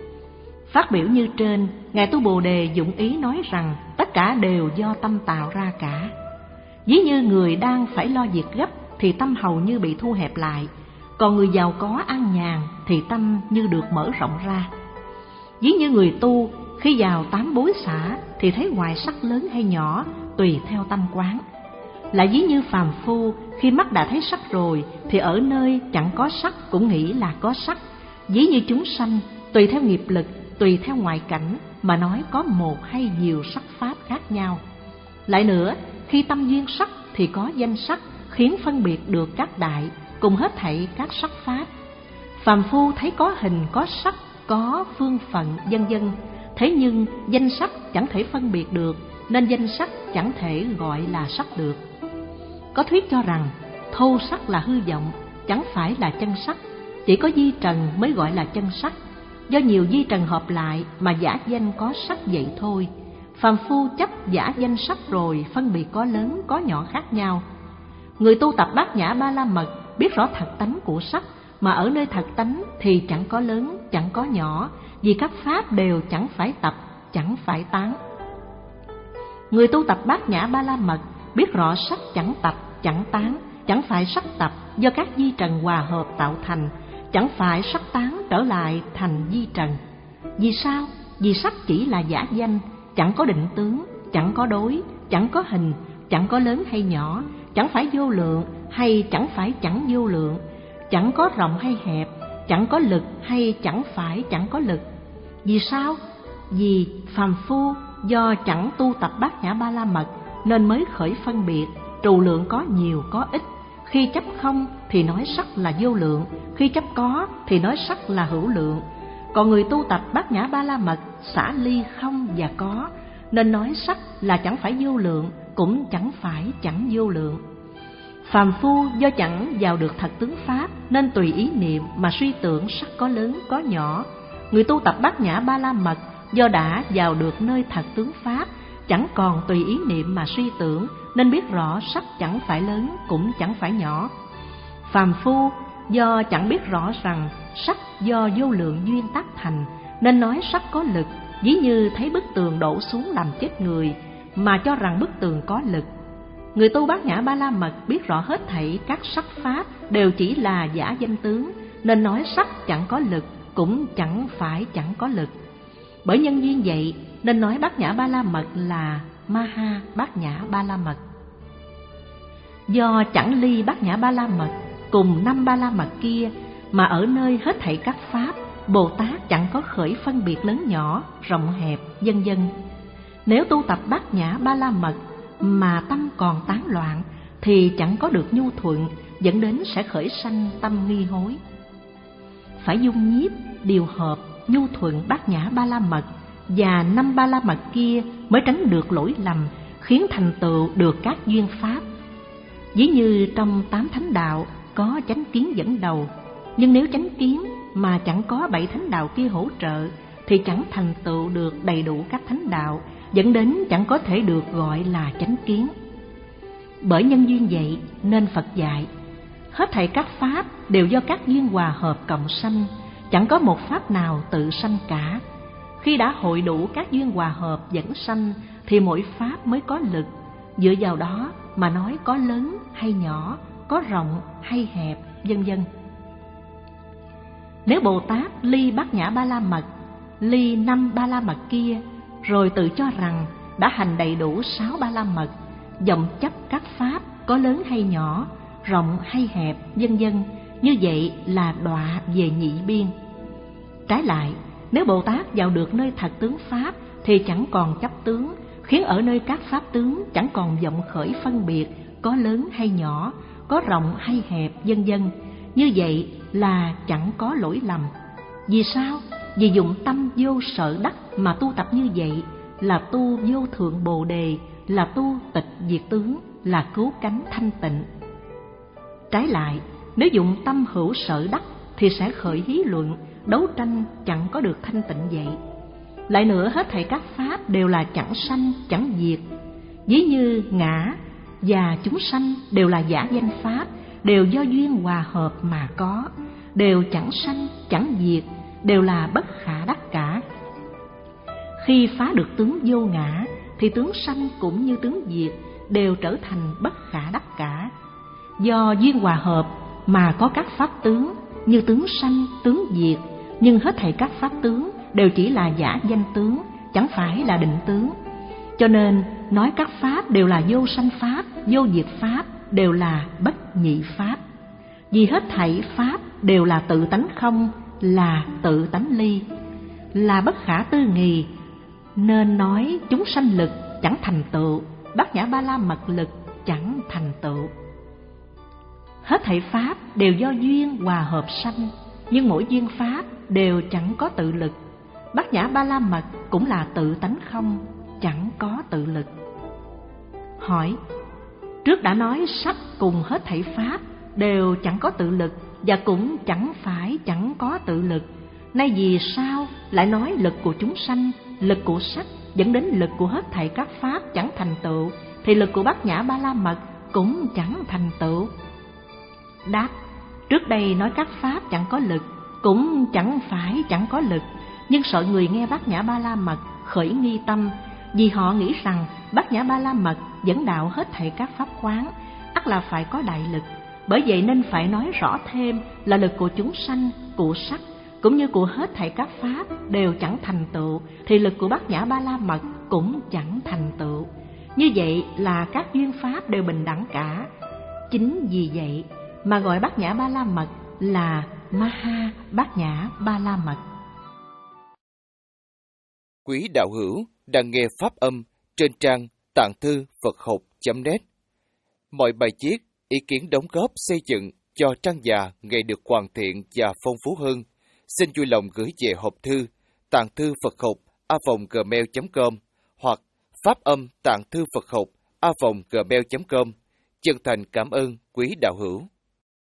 Phát biểu như trên, Ngài Tu Bồ Đề dụng ý nói rằng tất cả đều do tâm tạo ra cả. Ví như người đang phải lo việc gấp thì tâm hầu như bị thu hẹp lại, còn người giàu có an nhàn thì tâm như được mở rộng ra. Ví như người tu khi vào tám bối xả thì thấy ngoài sắc lớn hay nhỏ tùy theo tâm quán. Lại ví như phàm phu khi mắt đã thấy sắc rồi thì ở nơi chẳng có sắc cũng nghĩ là có sắc. Ví như chúng sanh tùy theo nghiệp lực, tùy theo ngoại cảnh mà nói có một hay nhiều sắc pháp khác nhau. Lại nữa, khi tâm duyên sắc thì có danh sắc khiến phân biệt được các đại cùng hết thảy các sắc pháp. Phàm phu thấy có hình, có sắc, có phương phận, vân vân. Thế nhưng danh sắc chẳng thể phân biệt được, nên danh sắc chẳng thể gọi là sắc được. Có thuyết cho rằng thô sắc là hư vọng, chẳng phải là chân sắc, chỉ có di trần mới gọi là chân sắc. Do nhiều di trần hợp lại mà giả danh có sắc vậy thôi. Phàm phu chấp giả danh sắc rồi phân biệt có lớn có nhỏ khác nhau. Người tu tập Bát Nhã Ba La Mật biết rõ thật tánh của sắc, mà ở nơi thật tánh thì chẳng có lớn, chẳng có nhỏ, vì các pháp đều chẳng phải tập, chẳng phải tán. Người tu tập Bát Nhã Ba La Mật biết rõ sắc chẳng tập, chẳng tán, chẳng phải sắc tập do các di trần hòa hợp tạo thành, chẳng phải sắc tán trở lại thành di trần. Vì sao? Vì sắc chỉ là giả danh, chẳng có định tướng, chẳng có đối, chẳng có hình, chẳng có lớn hay nhỏ, chẳng phải vô lượng hay chẳng phải chẳng vô lượng, chẳng có rộng hay hẹp, chẳng có lực hay chẳng phải chẳng có lực. Vì sao? Vì phàm phu do chẳng tu tập Bát Nhã Ba La Mật nên mới khởi phân biệt, trù lượng có nhiều có ít. Khi chấp không thì nói sắc là vô lượng, khi chấp có thì nói sắc là hữu lượng. Còn người tu tập Bát Nhã Ba La Mật xả ly không và có, nên nói sắc là chẳng phải vô lượng, cũng chẳng phải chẳng vô lượng. Phàm phu do chẳng vào được thật tướng pháp nên tùy ý niệm mà suy tưởng sắc có lớn có nhỏ. Người tu tập Bát Nhã Ba La Mật do đã vào được nơi thật tướng pháp, chẳng còn tùy ý niệm mà suy tưởng, nên biết rõ sắc chẳng phải lớn cũng chẳng phải nhỏ. Phàm phu do chẳng biết rõ rằng sắc do vô lượng duyên tác thành, nên nói sắc có lực, ví như thấy bức tường đổ xuống làm chết người mà cho rằng bức tường có lực. Người tu Bát Nhã Ba La Mật biết rõ hết thảy các sắc pháp đều chỉ là giả danh tướng, nên nói sắc chẳng có lực cũng chẳng phải chẳng có lực. Bởi nhân duyên vậy nên nói Bát Nhã Ba La Mật là Ma Ha Bát Nhã Ba La Mật. Do chẳng ly Bát Nhã Ba La Mật cùng năm Ba La Mật kia mà ở nơi hết thảy các pháp, Bồ Tát chẳng có khởi phân biệt lớn nhỏ, rộng hẹp, vân vân. Nếu tu tập Bát Nhã Ba La Mật mà tâm còn tán loạn thì chẳng có được nhu thuận, dẫn đến sẽ khởi sanh tâm nghi hối. Phải dung nhiếp, điều hợp, nhu thuận Bát Nhã Ba La Mật và năm Ba La Mật kia mới tránh được lỗi lầm, khiến thành tựu được các duyên pháp. Ví như trong tám thánh đạo có chánh kiến dẫn đầu, nhưng nếu chánh kiến mà chẳng có bảy thánh đạo kia hỗ trợ thì chẳng thành tựu được đầy đủ các thánh đạo, dẫn đến chẳng có thể được gọi là chánh kiến. Bởi nhân duyên vậy nên Phật dạy hết thảy các pháp đều do các duyên hòa hợp cộng sanh, chẳng có một pháp nào tự sanh cả. Khi đã hội đủ các duyên hòa hợp dẫn sanh thì mỗi pháp mới có lực, dựa vào đó mà nói có lớn hay nhỏ, có rộng hay hẹp, vân vân. Nếu Bồ Tát ly Bát Nhã Ba La Mật, ly năm Ba La Mật kia, rồi tự cho rằng đã hành đầy đủ sáu Ba La Mật, vọng chấp các pháp có lớn hay nhỏ, rộng hay hẹp, vân vân, như vậy là đọa về nhị biên. Trái lại, nếu Bồ Tát vào được nơi thật tướng pháp thì chẳng còn chấp tướng, khiến ở nơi các pháp tướng chẳng còn vọng khởi phân biệt có lớn hay nhỏ, có rộng hay hẹp, vân vân. Như vậy là chẳng có lỗi lầm. Vì sao? Vì dụng tâm vô sở đắc mà tu tập như vậy là tu vô thượng bồ đề, là tu tịch diệt tướng, là cứu cánh thanh tịnh. Trái lại, nếu dụng tâm hữu sở đắc thì sẽ khởi hí luận, đấu tranh chẳng có được thanh tịnh vậy. Lại nữa, hết thảy các pháp đều là chẳng sanh chẳng diệt. Ví như ngã và chúng sanh đều là giả danh pháp, đều do duyên hòa hợp mà có, đều chẳng sanh chẳng diệt, đều là bất khả đắc cả. Khi phá được tướng vô ngã thì tướng sanh cũng như tướng diệt đều trở thành bất khả đắc cả. Do duyên hòa hợp mà có các pháp tướng như tướng sanh, tướng diệt, nhưng hết thảy các pháp tướng đều chỉ là giả danh tướng, chẳng phải là định tướng. Cho nên nói các pháp đều là vô sanh pháp, vô diệt pháp, đều là bất nhị pháp. Vì hết thảy pháp đều là tự tánh không, là tự tánh ly, là bất khả tư nghì, nên nói chúng sanh lực chẳng thành tựu, Bát Nhã Ba La Mật lực chẳng thành tựu. Hết thảy pháp đều do duyên hòa hợp sanh, nhưng mỗi duyên pháp đều chẳng có tự lực. Bát Nhã Ba La Mật cũng là tự tánh không, chẳng có tự lực. Hỏi: trước đã nói sắc cùng hết thảy pháp đều chẳng có tự lực và cũng chẳng phải chẳng có tự lực, nay vì sao lại nói lực của chúng sanh, lực của sắc dẫn đến lực của hết thảy các pháp chẳng thành tựu, thì lực của Bát Nhã Ba La Mật cũng chẳng thành tựu? Đáp: trước đây nói các pháp chẳng có lực, cũng chẳng phải chẳng có lực, nhưng sợ người nghe Bát Nhã Ba La Mật khởi nghi tâm, vì họ nghĩ rằng Bát Nhã Ba La Mật dẫn đạo hết thảy các pháp quán, ắt là phải có đại lực. Bởi vậy nên phải nói rõ thêm là lực của chúng sanh, của sắc, cũng như của hết thảy các pháp đều chẳng thành tựu, thì lực của Bát Nhã Ba La Mật cũng chẳng thành tựu. Như vậy là các duyên pháp đều bình đẳng cả. Chính vì vậy mà gọi Bát Nhã Ba La Mật là Maha Bát Nhã Ba La Mật. Quý đạo hữu đang nghe pháp âm trên trang tạng thư Phật học chấm net. Mọi bài viết, ý kiến đóng góp xây dựng cho trang già ngày được hoàn thiện và phong phú hơn, xin vui lòng gửi về hộp thư tạng thư Phật học a còng gmail chấm com hoặc pháp âm tạng thư Phật học a còng gmail chấm com. Chân thành cảm ơn quý đạo hữu.